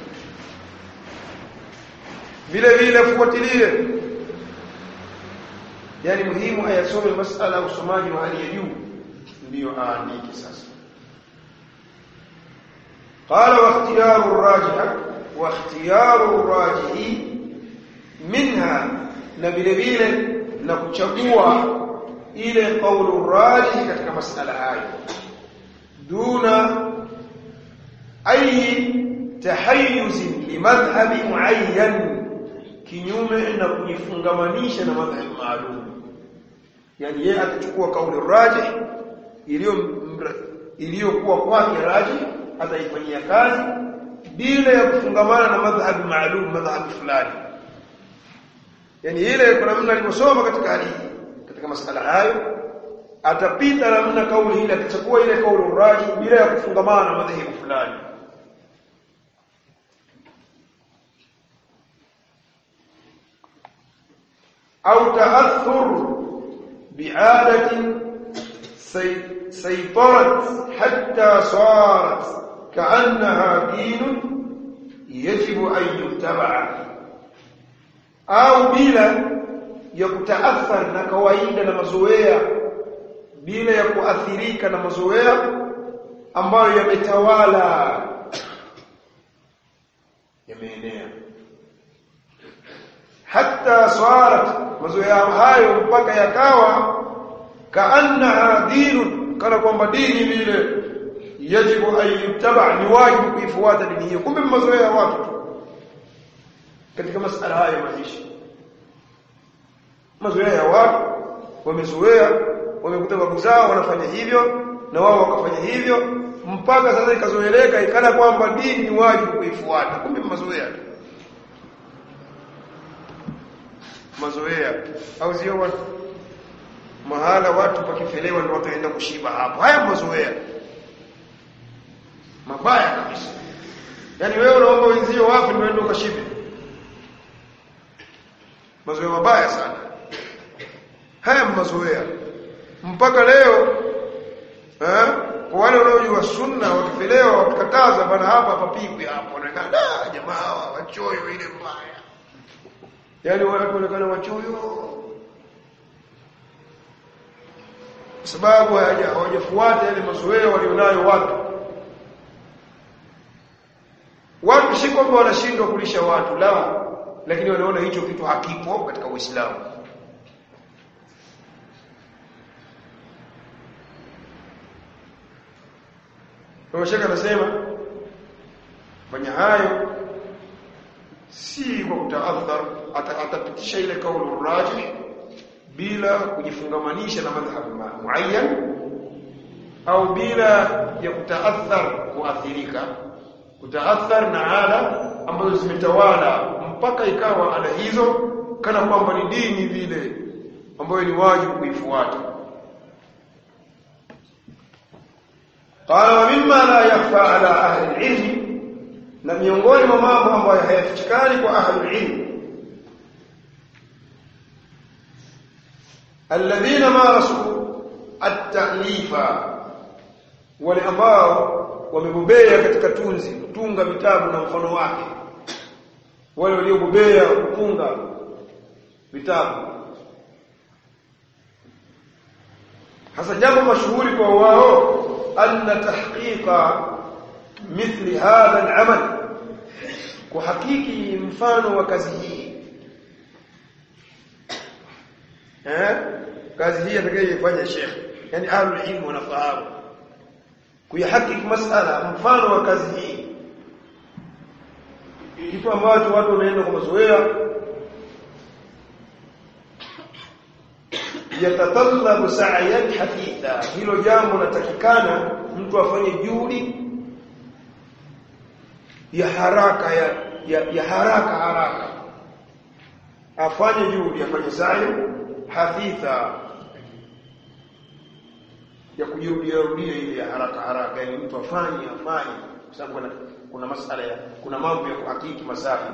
vile vile fuatilie, yani muhimu ayasome masala usomaji wa hali ya juu ndio aandike sasa. qala wa ikhtiyaru ar-rajih wa ikhtiyaru ar-rajih minha, na vile vile na kuchagua ile kaulu rajih katika masala hayo, duna ay tahayyuz limadhhabi muayyan, kinyume na kujifungamanisha na madhhabi maalum. Yani yeye atachukua kauli rajih iliyo iliyokuwa kwake rajih, ataifanyia kazi bila ya kufungamana na madhhabi maalum, madhhabi fulani. Yani ile kuna namna aliposoma katika hadithi katika masala hayo, atapita namna kauli ile, atachukua ile kauli rajih bila ya kufungamana na madhhabi fulani. أو تأثر بعادة سيطرت حتى صارت كأنها دين يجب أن يتبع، أو بلا يتأثر نكوائد نمزوية، بلا يكؤثريك نمزوية أما يمتوالى يمينيا hatta sarat, mazoea hayo mpaka yakawa kaanna dinun, kana kwamba dini vile, yajibu ayyutaba, ni wajibu kuifuata dini hiyo. Kumbe mazoea watu tu katika masala hayo mazishi, mazoea ya watu wamezoea, wamekuta babu zao wanafanya hivyo na wao wakafanya hivyo, mpaka sasa ikazoeleka ikana kwamba dini ni wajibu kuifuata. Kumbe mazoea tu, mazoea. Au sio watu mahala watu pakifelewa ndio wataenda kushiba hapo. Haya mazoea mabaya kabisa. Yani wewe unaomba wenzio wapi ndio uende ukashibe? mazoea mabaya sana. Haya mazoea mpaka leo eh kwa wale wanaojua sunna wakifelewa wakikataza bana hapa papigwe hapo wanaonekana jamaa hawa wachoyo ile mbaya. Yaani wale wanaonekana wachoyo sababu hawajafuata yale mazoea walionayo watu. Watu si kwamba wanashindwa kulisha watu la, lakini wanaona hicho kitu hakipo katika Uislamu. Kwa shaka nasema fanya hayo si kwa kutaathar, atapitisha ile kauli rajih bila kujifungamanisha na madhhabu muayyan au bila ya kutaathar kuathirika, kutaathar na ala ambazo zimetawala mpaka ikawa ala hizo kana kwamba ni dini vile ambayo ni wajibu kuifuata. Qala wa mimma la yakhfa ala ahli al-ilm, na miongoni mwa mambo ambayo hayafichikani kwa ahli al-ilm alladhina marasu at-ta'lifa, wale ambao wamebobea katika tunzi, kutunga vitabu na mfano wake, wale waliobobea kutunga vitabu. Hasa jambo mashuhuri kwa wao anna tahqiqa mithli hadha al-amal, kuhakiki mfano wa kazi hii eh kazi hii atakayefanya Sheikh, yani ahlul ilm wanafahamu kuyahakiki masala mfano wa kazi hii, kitu ambacho watu wameenda kwa mazoea, yatatallabu sa'yan hafitha. Hilo jambo natakikana mtu afanye juhudi ya haraka ya, ya, ya haraka haraka, afanye juhudi, afanye sa'i hafitha ya kujirudia rudia ile ya haraka haraka, yani mtu afanye afanye kwa sababu kuna kuna masala ya kuna mambo ya kuhakiki masafi.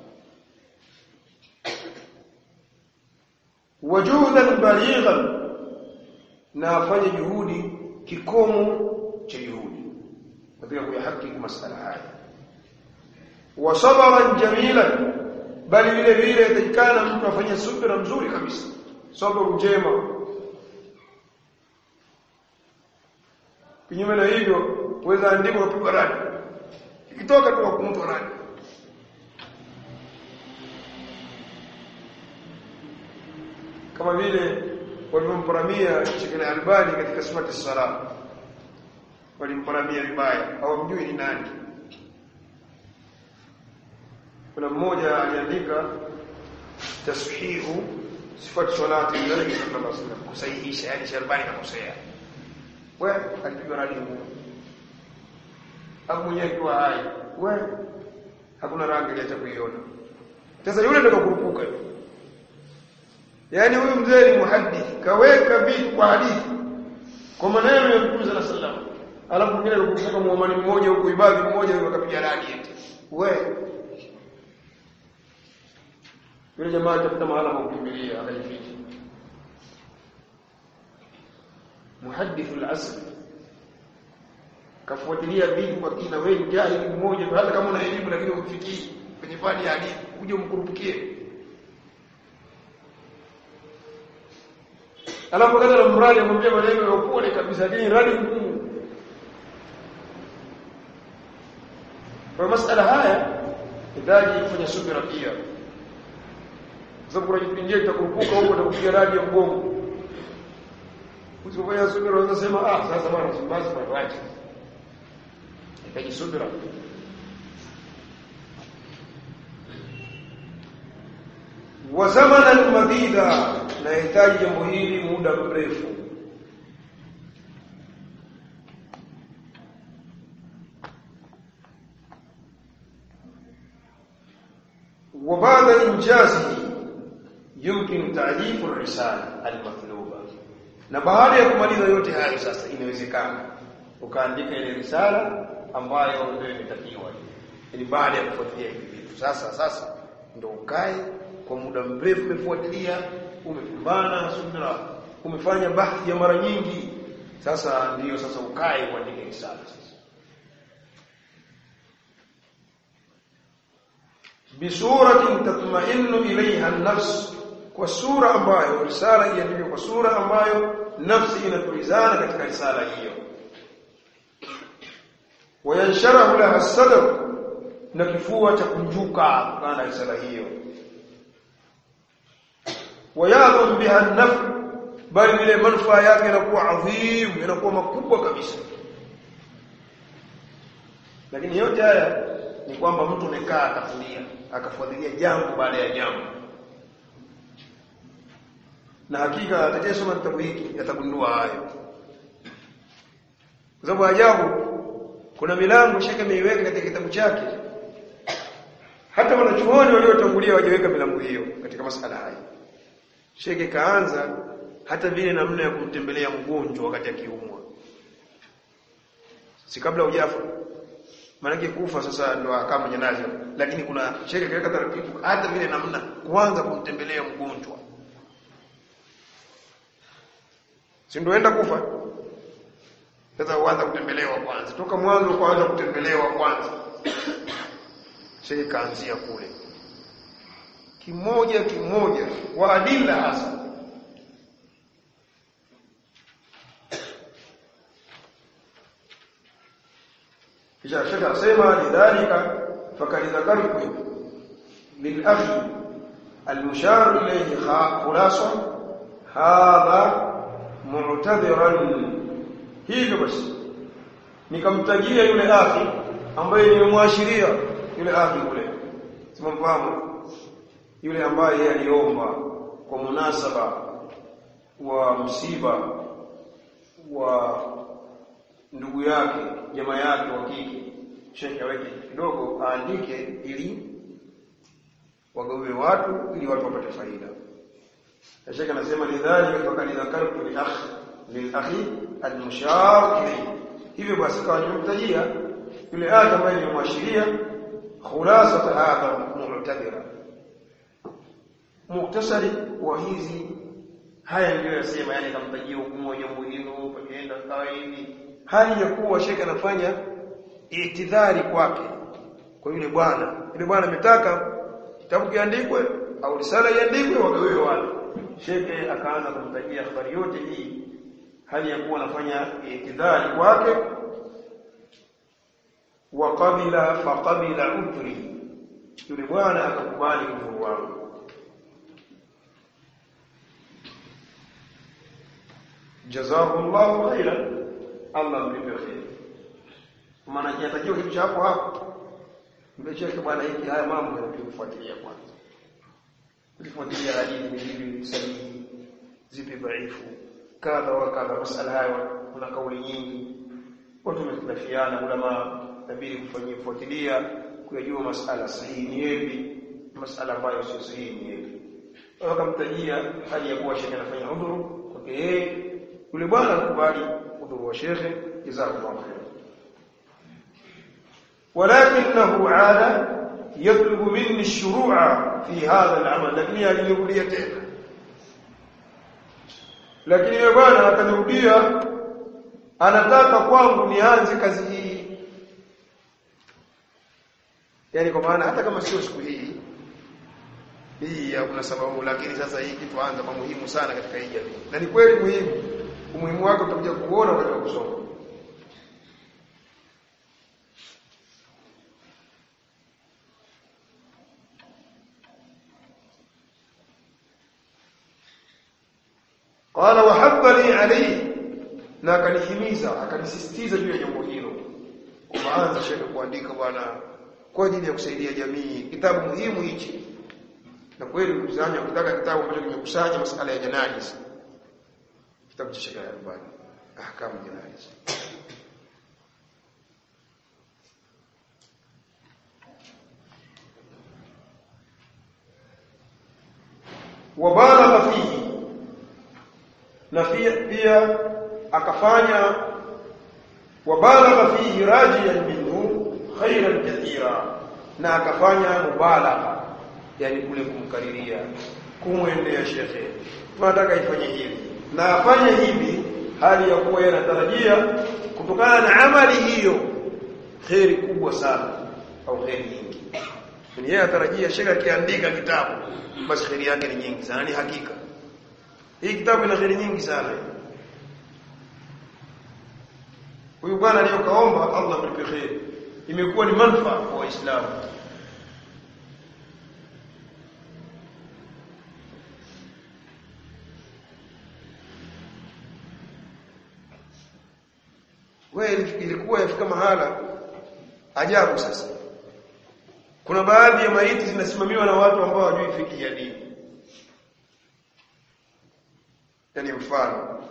Wajudan balighan, na afanye juhudi kikomo cha juhudi katika kuyahakiki masala haya. Wa sabran jamilan, bali vile vile yatakana mtu afanye subira mzuri kabisa, sabra njema. Kinyume na hivyo uweza andiko kupigwa radi, ikitoka tu kwa mtu radi. Kama vile walimparamia Sheikh Albani katika sifati sala, walimparamia vibaya, hawamjui ni nani. Kuna mmoja aliandika tashihu sifati salati Nabii sallallahu alaihi wasallam, kusahihisha, yani Sheikh Albani kakosea. Wewe alipigwa radi Mungu hapo mwenyewe kwa hai, wewe hakuna rangi ya kuiona. Sasa yule ndio kurupuka, yani huyu mzee ni muhaddithi, kaweka vitu kwa hadithi kwa maneno ya Mtume sallallahu alaihi wasallam, alafu mwingine alikurupuka muumani mmoja huko, ibadhi mmoja huko, akapiga radi eti wewe. Yule jamaa atafuta mahala pa kukimbilia, akajificha. Muhaddith al-asr kafuatilia vitu kwa kina. Wewe ni jahili mmoja, hata kama una elimu lakini ukifikii kwenye fani ya hadithi uje umkurupukie. Alafu kaza na mradi amwambia maneno ya upole kabisa, ni radi ngumu. Kwa masala haya hitaji kufanya subira pia, sababu unajipindia itakurupuka huko na kupiga radi ya mgongo. Usifanye subira, unaweza sema ah sasa bwana basi kwa wacha. Hitaji subira. Wa zamanan madida, na hitaji jambo hili muda mrefu. Wa baada injazi yumkin ta'lifu ar-risala al-matluba, na baada ya kumaliza yote hayo sasa inawezekana ukaandika ile risala ambayo ndio imetakiwa. Ili baada ya kufuatilia hivi vitu sasa sasa ndio ukae kwa muda mrefu umefuatilia, umepambana na subira, umefanya bahthi ya mara nyingi, sasa ndiyo sasa ukae uandike risala sasa. Bisuratin tatma'innu ilayha an-nafs, kwa sura ambayo risala iandikwe kwa sura ambayo nafsi inatulizana katika risala hiyo. Wayansharahu laha as-sadr, na kifua cha kunjuka kana risala hiyo. Wayadhum biha an-naf', bali ile manufaa yake inakuwa adhim, inakuwa makubwa kabisa. Lakini yote haya ni kwamba mtu amekaa akafulia, akafuatilia jambo baada ya jambo. Na hakika atakayesoma kitabu hiki yatagundua hayo. Kwa sababu ajabu, kuna milango shaka ameiweka katika kitabu chake. Hata wanachuoni waliotangulia wajaweka milango hiyo katika masala haya. Sheke kaanza hata vile namna ya kumtembelea mgonjwa wakati akiumwa. Si kabla hujafa. Maana kufa sasa ndo kama janaza, lakini kuna sheke kaweka taratibu hata vile namna kuanza kumtembelea mgonjwa. Si ndio enda kufa? Sasa uanza kutembelewa kwanza. Toka mwanzo kwanza kutembelewa kwanza. Sheke kaanzia kule. Kimoja kimoja wa adilla hasa. Kisha shekha asema lidhalika fakad dhakartu lil akhi al-mushar ilayhi khulasa hadha mu'tadiran. Hivyo basi nikamtajia yule akhi ambaye nimemwashiria yule akhi yule, simamfahamu, yule ambaye aliomba kwa munasaba wa msiba wa ndugu yake, jamaa yake wa kike. Sheikh aweke kidogo aandike ili wagawe watu, ili watu wapate faida. Sheikh anasema lidhalika fakad dhakartu li akhi lil akhi al-mushar ilayhi. Hivyo basi kwa nimemtajia yule akhi ambaye nimemwashiria khulasat hadha mu'tadira, muktasari wa hizi haya ndio yasema, yani kamtajia hukumu ya jambo hilo pakienda kawa hivi, hali ya kuwa shekhe anafanya itidhari kwake kwa yule bwana. Yule bwana ametaka kitabu kiandikwe au risala iandikwe wagawe watu. Shekhe akaanza kumtajia habari yote hii hali ya kuwa anafanya itidhari kwake. Wa qabila fa qabila ujri, yule bwana akakubali ujuru wangu. Jazakumullahu khairan, Allah mlipe khair. Maana kinatakiwa kitu cha hapo hapo. Mbecheke bwana hiki haya mambo yanatufuatilia kwanza. Tulifuatilia hadithi hizi sahihi, zipi dhaifu, kadha wa kadha, masala hayo kuna kauli nyingi. Watu wamekhtalafiana, ulama tabiri kufanyia kufuatilia kujua masala sahihi ni yapi, masala ambayo sio sahihi ni yapi. Wakamtajia hali ya kuwa shekhe anafanya udhuru kwake yeye. Yule bwana alikubali udhuru wa shekhe, jazakallahu khair. Walakinahu aada yatlubu minni ash-shuru'a fi hadha al-amal, lakini alirudia tena. Lakini yule bwana akanirudia, anataka kwangu nianze kazi hii. Yani kwa maana hata kama sio siku hii hii hakuna sababu, lakini sasa hii kitu anza kwa muhimu sana katika hii jamii. Na ni kweli muhimu. Umuhimu wake utakuja kuona wakati wa kusoma. Qala wa habbali alayhi, na akanihimiza akanisisitiza juu ya jambo hilo. Umeanza shekhe kuandika bwana kwa ajili ya kusaidia jamii, kitabu muhimu hichi. Na kweli mkusanya ukitaka kitabu ambacho kimekusanya masuala ya janaiz, kitabu cha Sheikh Al-Albani ahkam janaiz. Wabalagha fihi, na pia akafanya wabalagha fihi rajiyan minhu khairan kathira, na akafanya mubalagha yani kule kumkariria, kumwendea shekhe, tunataka ifanye hivi na afanye hivi, hali ya kuwa yanatarajia kutokana na amali hiyo khairi kubwa sana au khairi nyingi. Ni yeye atarajia shekhe akiandika kitabu basi khairi yake ni nyingi sana. Ni hakika hii kitabu ina khairi nyingi sana. Huyu bwana aliyokaomba Allah mlipe khairi, imekuwa ni manufaa kwa Waislamu. Wewe ilikuwa yafika mahala ajabu. Sasa kuna baadhi ya maiti zinasimamiwa na watu ambao hawajui fiki ya dini. Yaani mfano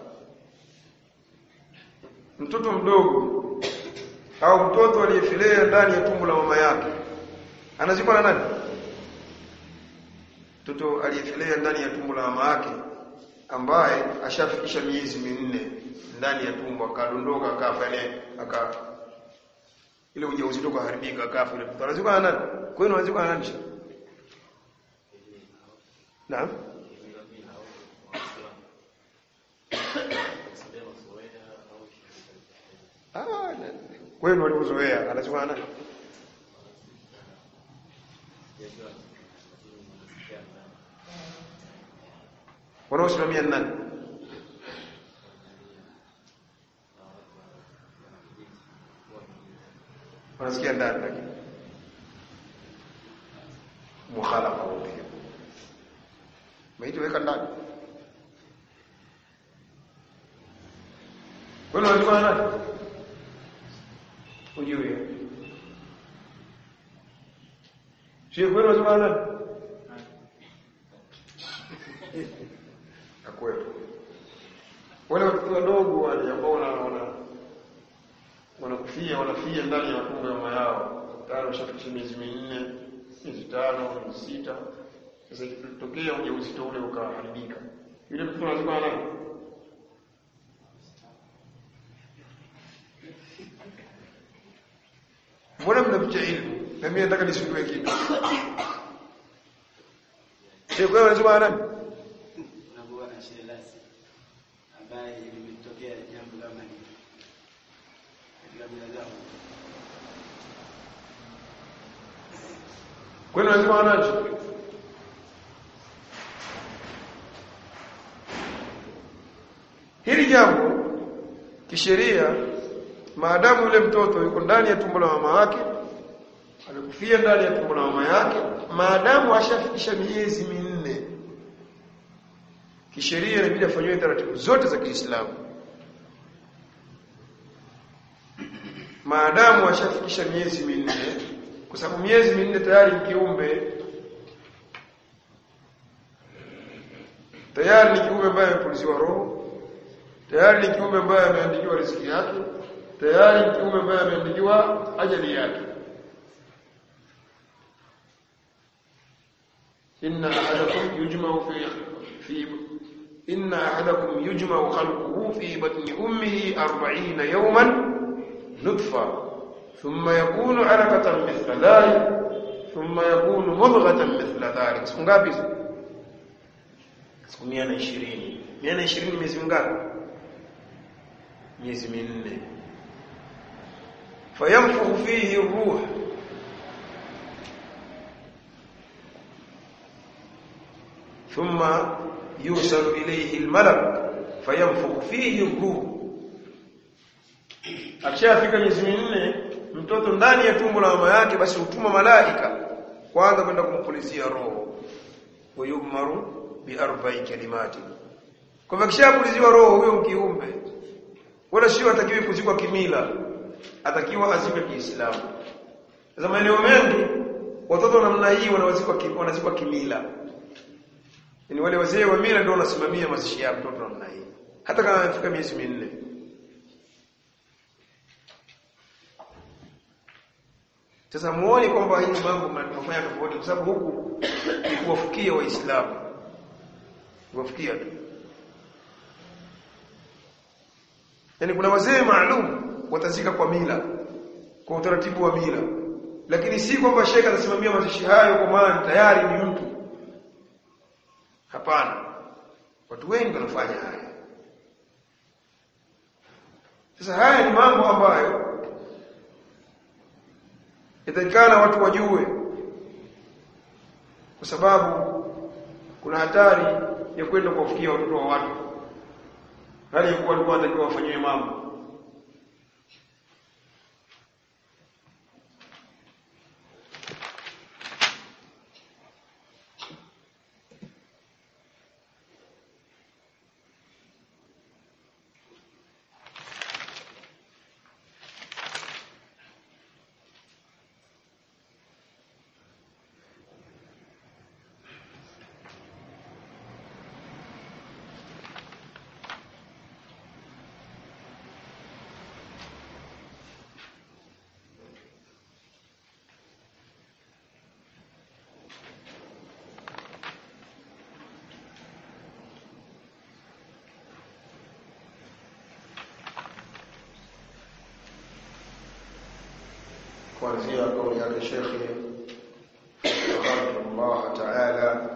mtoto mdogo au mtoto aliyefilea ndani ya tumbo la mama yake anazikwa na nani? Mtoto aliyefilea ndani ya tumbo la mama yake ambaye ashafikisha miezi minne ndani ya tumbo akadondoka akafa, ile aka ile ujauzito kuharibika akafa, ile mtoto anazikwa na nani? Kwa hiyo anazikwa na nani? Naam, ah, kwa hiyo walizoea anazikwa na nani? Wanaosimamia nani? Wanasikia ndani lakini mukhalafa wote maiti weka ndani. Wewe unajua nani? Unjui. Sio wewe unajua nani? Akwepo. Wale watoto wadogo wale ambao wanaona wanakufia wanafia ndani ya tumbo ya mama yao, tayari washafikisha miezi minne, miezi tano, miezi sita. Sasa ikitokea ujauzito ule ukaharibika, yule mtoto anazikwa nani? Mbona mnapicha ilmu? Na mimi nataka nisijue kitu. Sio kwa anazikwa nani? Unakuwa na shelasi ambaye limetokea jambo kama hili katika binadamu. Kwa nini anazikwa nani? Hili jambo kisheria, maadamu yule mtoto yuko ndani ya tumbo la mama yake, amekufia ndani ya tumbo la mama yake, maadamu ashafikisha miezi minne, kisheria inabidi afanywe taratibu zote za Kiislamu. Maadamu ashafikisha miezi minne, kwa sababu miezi minne tayari kiumbe tayari ni kiumbe ambaye amepuliziwa roho, tayari ni kiumbe ambaye ameandikiwa riziki yake, tayari ni kiumbe ambaye ameandikiwa ajali yake. inna ahadakum yujma'u fi fi inna ahadakum yujma'u khalquhu fi batni ummihi arba'ina yawman nutfa thumma yakunu 'alaqatan mithla dhalik thumma yakunu mudghatan mithla dhalik. Siku ngapi? Siku mia na ishirini. mia na ishirini miezi mingapi? Miezi minne. Fayamfukhu fihi ruh, thumma yusalu ilayhi almalak fayamfukhu fihi ruh. Akishafika miezi minne mtoto ndani ya tumbo la mama yake, basi hutuma malaika kwanza kwenda kumpulizia roho. Wayumaru bi arba'i kalimati. Kwa hivyo kishapuliziwa roho huyo kiumbe, wala sio atakiwi kuzikwa kimila, atakiwa azikwe Kiislamu. Sasa maeneo mengi watoto namna hii wanawazikwa wanazikwa kimila. Ni wale wazee wa mila ndio wanasimamia mazishi ya mtoto namna hii, hata kama amefika miezi minne. Sasa muone kwamba hii mambo mnafanya tofauti, kwa sababu huku ni kuwafikia Waislamu, kuwafikia tu. Yaani kuna wazee maalum watazika kwa mila, kwa utaratibu wa mila. lakini si kwamba shekhe anasimamia mazishi hayo kwa maana tayari ni mtu. Hapana. Watu wengi wanafanya haya. Sasa haya ni mambo ambayo yatakana watu wajue, kwa sababu kuna hatari ya kwenda kuwafikia watoto wa watu hali ya kuwa walikuwa wanatakiwa wafanywe mambo. kuanzia kauli yake Sheikh Allah Ta'ala,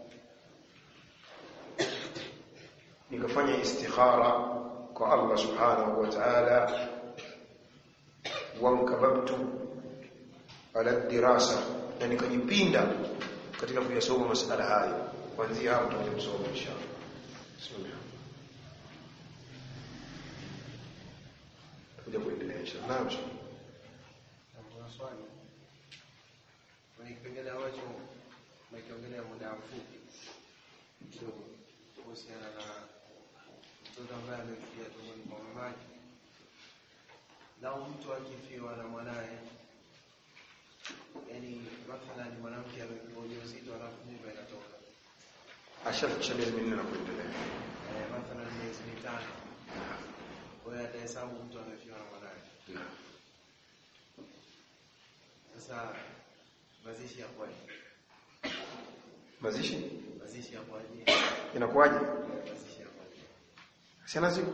nikafanya istikhara kwa Allah Subhanahu wa Ta'ala, wankababtu ala dirasa, na nikajipinda katika kuyasoma masala hayo. Kuanzia hapo tutasoma inshallah. Bismillah. Tuja kuendelea inshallah. Swali. Kwenye kipengele ambacho umekiongelea muda mfupi kidogo kuhusiana na mtoto ambaye amefikia tumboni mwa mamake, na mtu akifiwa na mwanae, yani mathalan mwanamke amepewa ujauzito alafu mimba inatoka, ashafikisha miezi minne na kuendelea, eh mathalan miezi mitano, kwa hiyo atahesabu mtu amefiwa na mwanae. Naam. Sasa mazishi yapoaje? Mazishi? Mazishi yapoaje? Inakuaje? Mazishi yapoaje? Sina siku.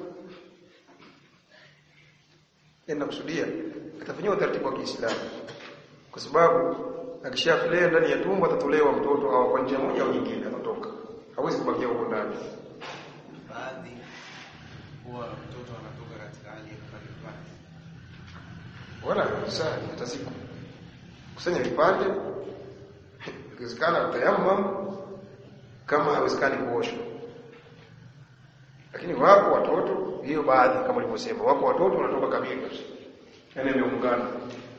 Enda kusudia atafanywa utaratibu wa Kiislamu. Kwa sababu akishafilea ndani ya tumbo atatolewa mtoto au kwa njia moja au nyingine atatoka. Hawezi kubakia huko ndani. Baadhi huwa mtoto anatoka katika hali ya kufanya. Wala sasa atasiku kusanya vipande, ikiwezekana utayammam, kama haiwezekani kuoshwa. Lakini wako watoto, hiyo baadhi kama nilivyosema, wako watoto wanatoka kabisa, yani wameungana.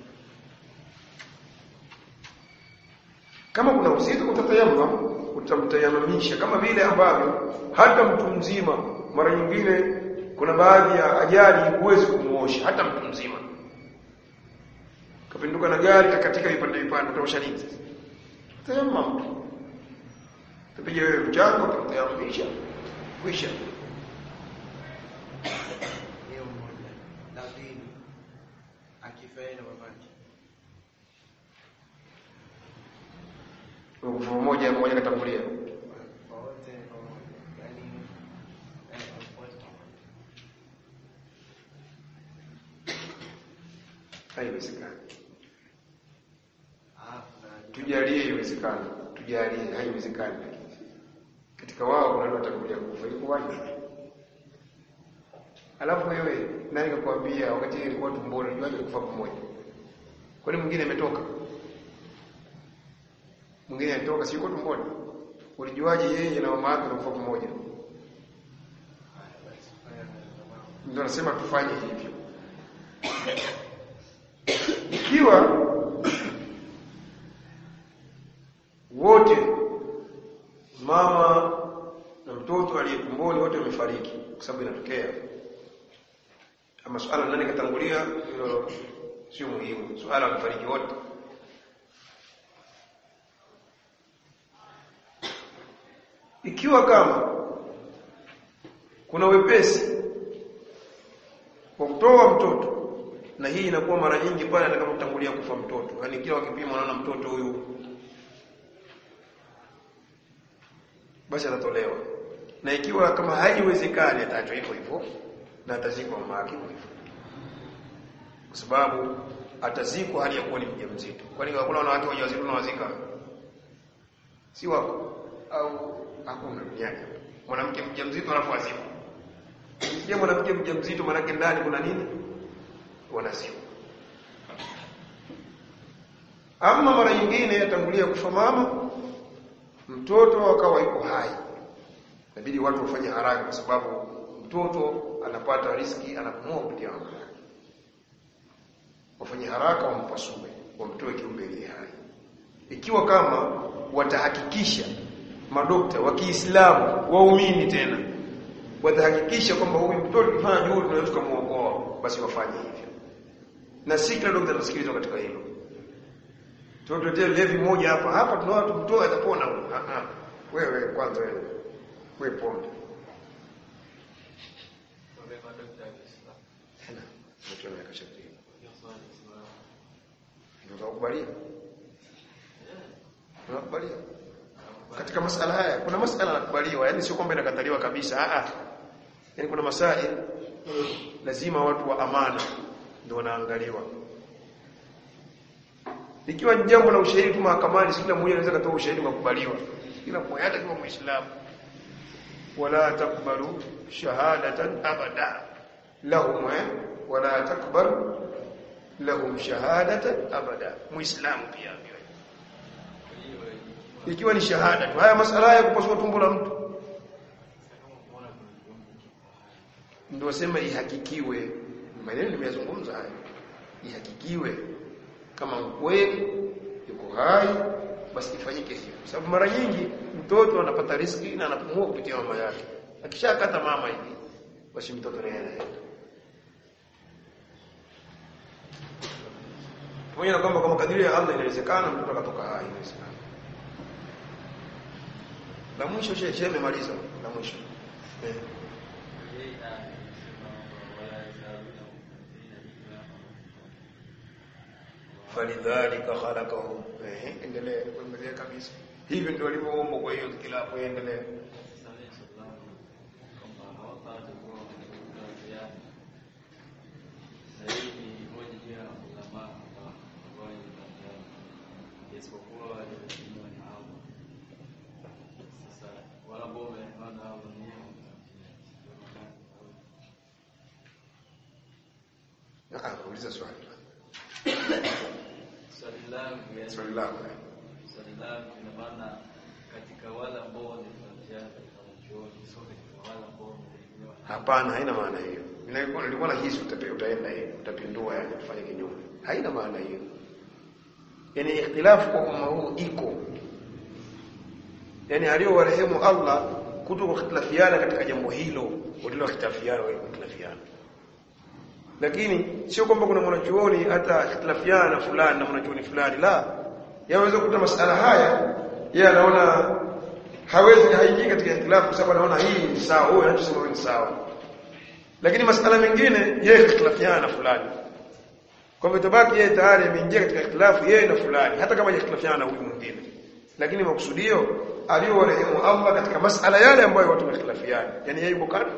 Kama kuna uzito utatayammam, utamtayamamisha kama vile ambavyo hata mtu mzima mara nyingine kuna baadhi ya ajali huwezi kumuosha hata mtu mzima. Kapinduka na gari kakatika vipande vipande, utaosha nini sasa? Tayammum. Tupige wewe mchango utayammisha. Kwisha. Hiyo mmoja. Na pili akifanya na babake. Kwa mmoja mmoja katangulia. Kwa wote yani eh wote. Haiwezekani. Tujalie iwezekane, tujalie haiwezekani. Katika wao kuna watu watakuja kufa, ilikuwaje? Alafu wewe nani kakwambia wakati ilikuwa tumboni unajua kufa pamoja? Kwani mwingine ametoka? Mwingine anatoka si yuko tumboni? Ulijuaje yeye na mama yake wanakufa pamoja? Ndio nasema tufanye hivyo. Ikiwa wote mama na mtoto aliyekumboni wote wamefariki, kwa sababu inatokea, ama swala nani katangulia hilo sio muhimu, swala wamefariki wote. Ikiwa kama kuna wepesi kwa kutoa mtoto, na hii inakuwa mara nyingi pale atakapotangulia kufa mtoto, yani kila wakipima wanaona mtoto huyu, basi atatolewa. Na ikiwa kama haiwezekani ataachwa hivyo hivyo na atazikwa mama yake hivyo, kwa sababu atazikwa hali ya kuwa ni mjamzito. Kwani hakuna wanawake wajawazito na wazika? Si wako au hakuna duniani? Mwanamke mjamzito alafu azikwa. Je, mwanamke mjamzito maana yake ndani kuna nini? Wanazikwa. Ama mara nyingine atangulia kufa mama, mtoto akawa yuko hai. Inabidi watu wafanye haraka kwa sababu mtoto anapata riski anapumua kupitia mama yake. Wafanye haraka wampasue, wamtoe kiumbe aliye hai. Ikiwa kama watahakikisha madokta wa Kiislamu waumini tena watahakikisha kwamba huyu mtoto kifanya juhudi tunaweza kumuokoa, basi wafanye hivyo. Na si kila daktari atasikilizwa katika hilo. Tutote levi moja hapa, hapa tunaona tumtoa atapona huyu. Ah ah. Wewe kwanza wewe. Wewe pombe. Wewe kwa daktari sasa. Tena, mtu anayekashati. Ndio kukubalia. Unakubalia? Katika masala haya kuna masala yanakubaliwa, yani sio kwamba inakataliwa kabisa. Ah ah. Yaani kuna masaili lazima watu wa amana ndio wanaangaliwa. Ikiwa ni jambo la ushahidi tu mahakamani, kila mmoja anaweza kutoa ushahidi makubaliwa. Kila mmoja hata kama Muislamu. Wala takbalu shahadatan abada lahum wala takbar lahum shahadatan abada. Muislamu pia ambiwa. Ikiwa ni shahada tu, haya masala ya kupasua tumbo la mtu ndio sema ihakikiwe. Maneno nimeyazungumza haya. Ihakikiwe kama kweli yuko hai, basi ifanyike hivyo. Sababu mara nyingi mtoto anapata riski na anapumua kupitia mama yake. Akishakata mama hivi, basi mtoto naye anaenda. Pamoja na kwamba kama kadiri ya Allah inawezekana mtoto akatoka hai, inawezekana. La mwisho shehe amemaliza, la mwisho. Eh. Falidhalika khalaqahum. Eh, endelea kuendelea kabisa. Hivi ndio walivyoomba, kwa hiyo kila hapo endelea. Ah, uliza swali. Swali langu ya Swali langu. Swali langu ina maana katika wale ambao wanafuatilia katika mchuoni sio katika wale ambao Hapana, haina maana hiyo. Nilikuwa nilikuwa na hisi utaenda hiyo, utapindua yani kufanya kinyume. Haina maana hiyo. Yaani ikhtilafu kwa umma huu iko. Yaani alio warehemu Allah kutoka ikhtilafiana katika jambo hilo, ndio ikhtilafiana wao ikhtilafiana. Lakini sio kwamba kuna mwanachuoni hata ikhtilafiana fulani na mwanachuoni fulani, la. Yaweza kukuta masala haya yeye anaona hawezi haingii katika ikhtilafu sababu anaona hii ni sawa, huyo anachosema ni sawa. Lakini masala mengine yeye ikhtilafiana na fulani. Kwa hivyo tabaki yeye tayari ameingia katika ikhtilafu yeye na fulani, hata kama ikhtilafiana na huyu mwingine. Lakini makusudio aliyowarehemu Allah katika masala yale ambayo watu wamekhtilafiana, yani yeye yuko kando.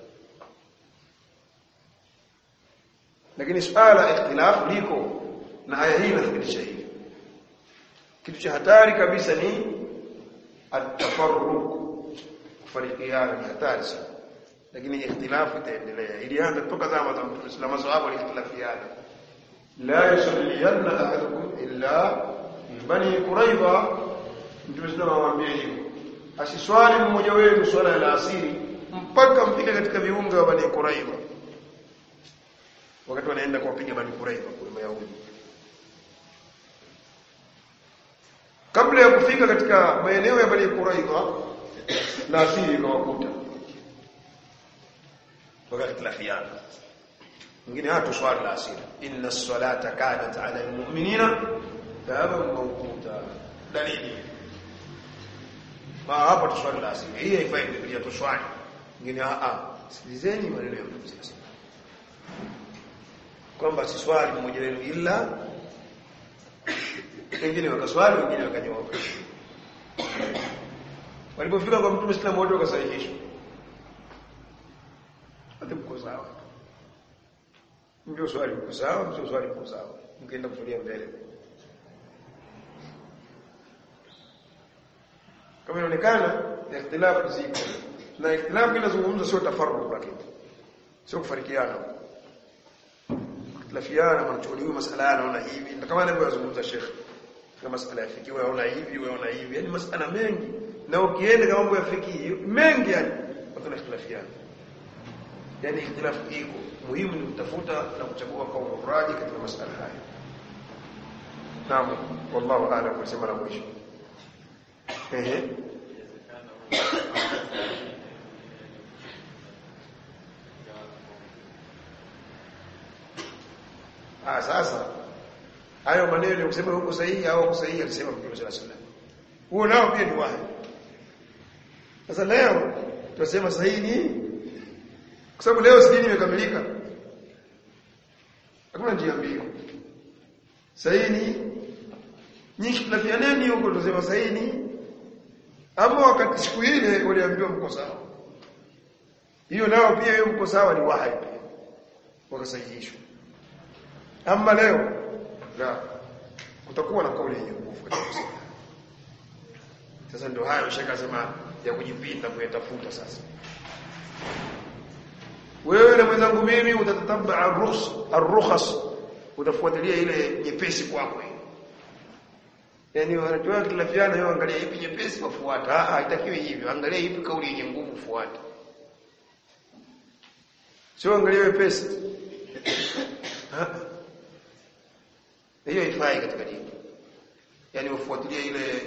Lakini swala ikhtilaf liko na aya hii inathibitisha hili. Kitu cha hatari kabisa ni at-tafarruq, kufarikiana ni hatari sana. Lakini ikhtilafu itaendelea. Ilianza kutoka zama za Mtume sallallahu alayhi wasallam, walikhtilafiana. La yusalliyanna ahadukum illa bani Quraiba. Mtume sallallahu awaambia hivyo, asiswali mmoja wenu swala ya asiri mpaka mfike katika viunga wa bani Quraiba. Wakati wanaenda kuwapiga bani Quraiba kwa Mayahudi. Kabla ya kufika katika maeneo ya bani Quraiba, la asiri kawakuta. Wakatilafiana. Mwingine hata swali la asiri. Inna as-salata kanat 'ala al-mu'minina kitaban mawquta. Dalili. Ma hapa tuswali la asiri. Hii haifai Biblia tuswali. Mwingine a a. Sikilizeni maneno ya Mtume sasa. Kwamba si swali mmoja wenu ila wengine wakaswali wengine wakanyooka. Walipofika kwa Mtume Islam wote wakasahihishwa. Hata mko sawa. Ndio swali mko sawa, ndio swali mko sawa. mkienda kutulia mbele. Kama inaonekana ikhtilafu ziko, na ikhtilafu inazungumza sio tafarruq, lakini sio kufarikiana. Ikhtilafiana mnachukuliwa masala anaona hivi, ndio kama anavyozungumza Sheikh kama masala ya fiqh, wewe unaona hivi, wewe unaona hivi, yani masala mengi, na ukienda kama mambo ya fiqh mengi, yani watu ikhtilafiana. Yani ikhtilafu iko, muhimu ni kutafuta na kuchagua kauli raji katika masala haya. Naam, wallahu a'lam. Kusema la mwisho ehe ah sasa hayo maneno ya kusema huko sahihi au sahihi alisema Mtume sallallahu alaihi wasallam, huo nao pia ni wahi. Sasa leo tunasema sahihi ni kwa sababu leo dini imekamilika, hakuna njia mbili. Sahihi ni nyinyi tunafianeni huko, tunasema sahihi ni ama wakati siku ile waliambiwa mko sawa, hiyo nao pia hiyo mko sawa ni wahi pia wakasahihishwa. Ama leo la kutakuwa na kauli yenye nguvu katika kusema. Sasa ndio hayo Sheikh asema ya kujipinda kuyatafuta. Sasa wewe na mwenzangu mimi utatataba ar-rukhs ar-rukhas, utafuatilia ile nyepesi kwako. Yaani wanatoa khilafiana, wewe angalia ipi nyepesi wafuata. Ah, haitakiwi hivyo, angalia ipi kauli yenye nguvu fuata, sio angalia nyepesi. Hiyo haifai katika dini. Yaani ufuatilie ile,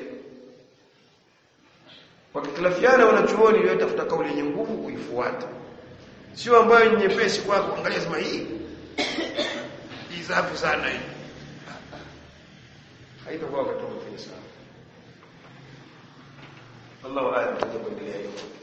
wakikhilafiana wanachuoni wewe tafuta kauli yenye nguvu kuifuata, sio ambayo nyepesi kwako angalia sema hii hii safi sana hii, haitakuwa wakati wa kufanya sawa. Allahu a'lam. Tuendelee hiyo.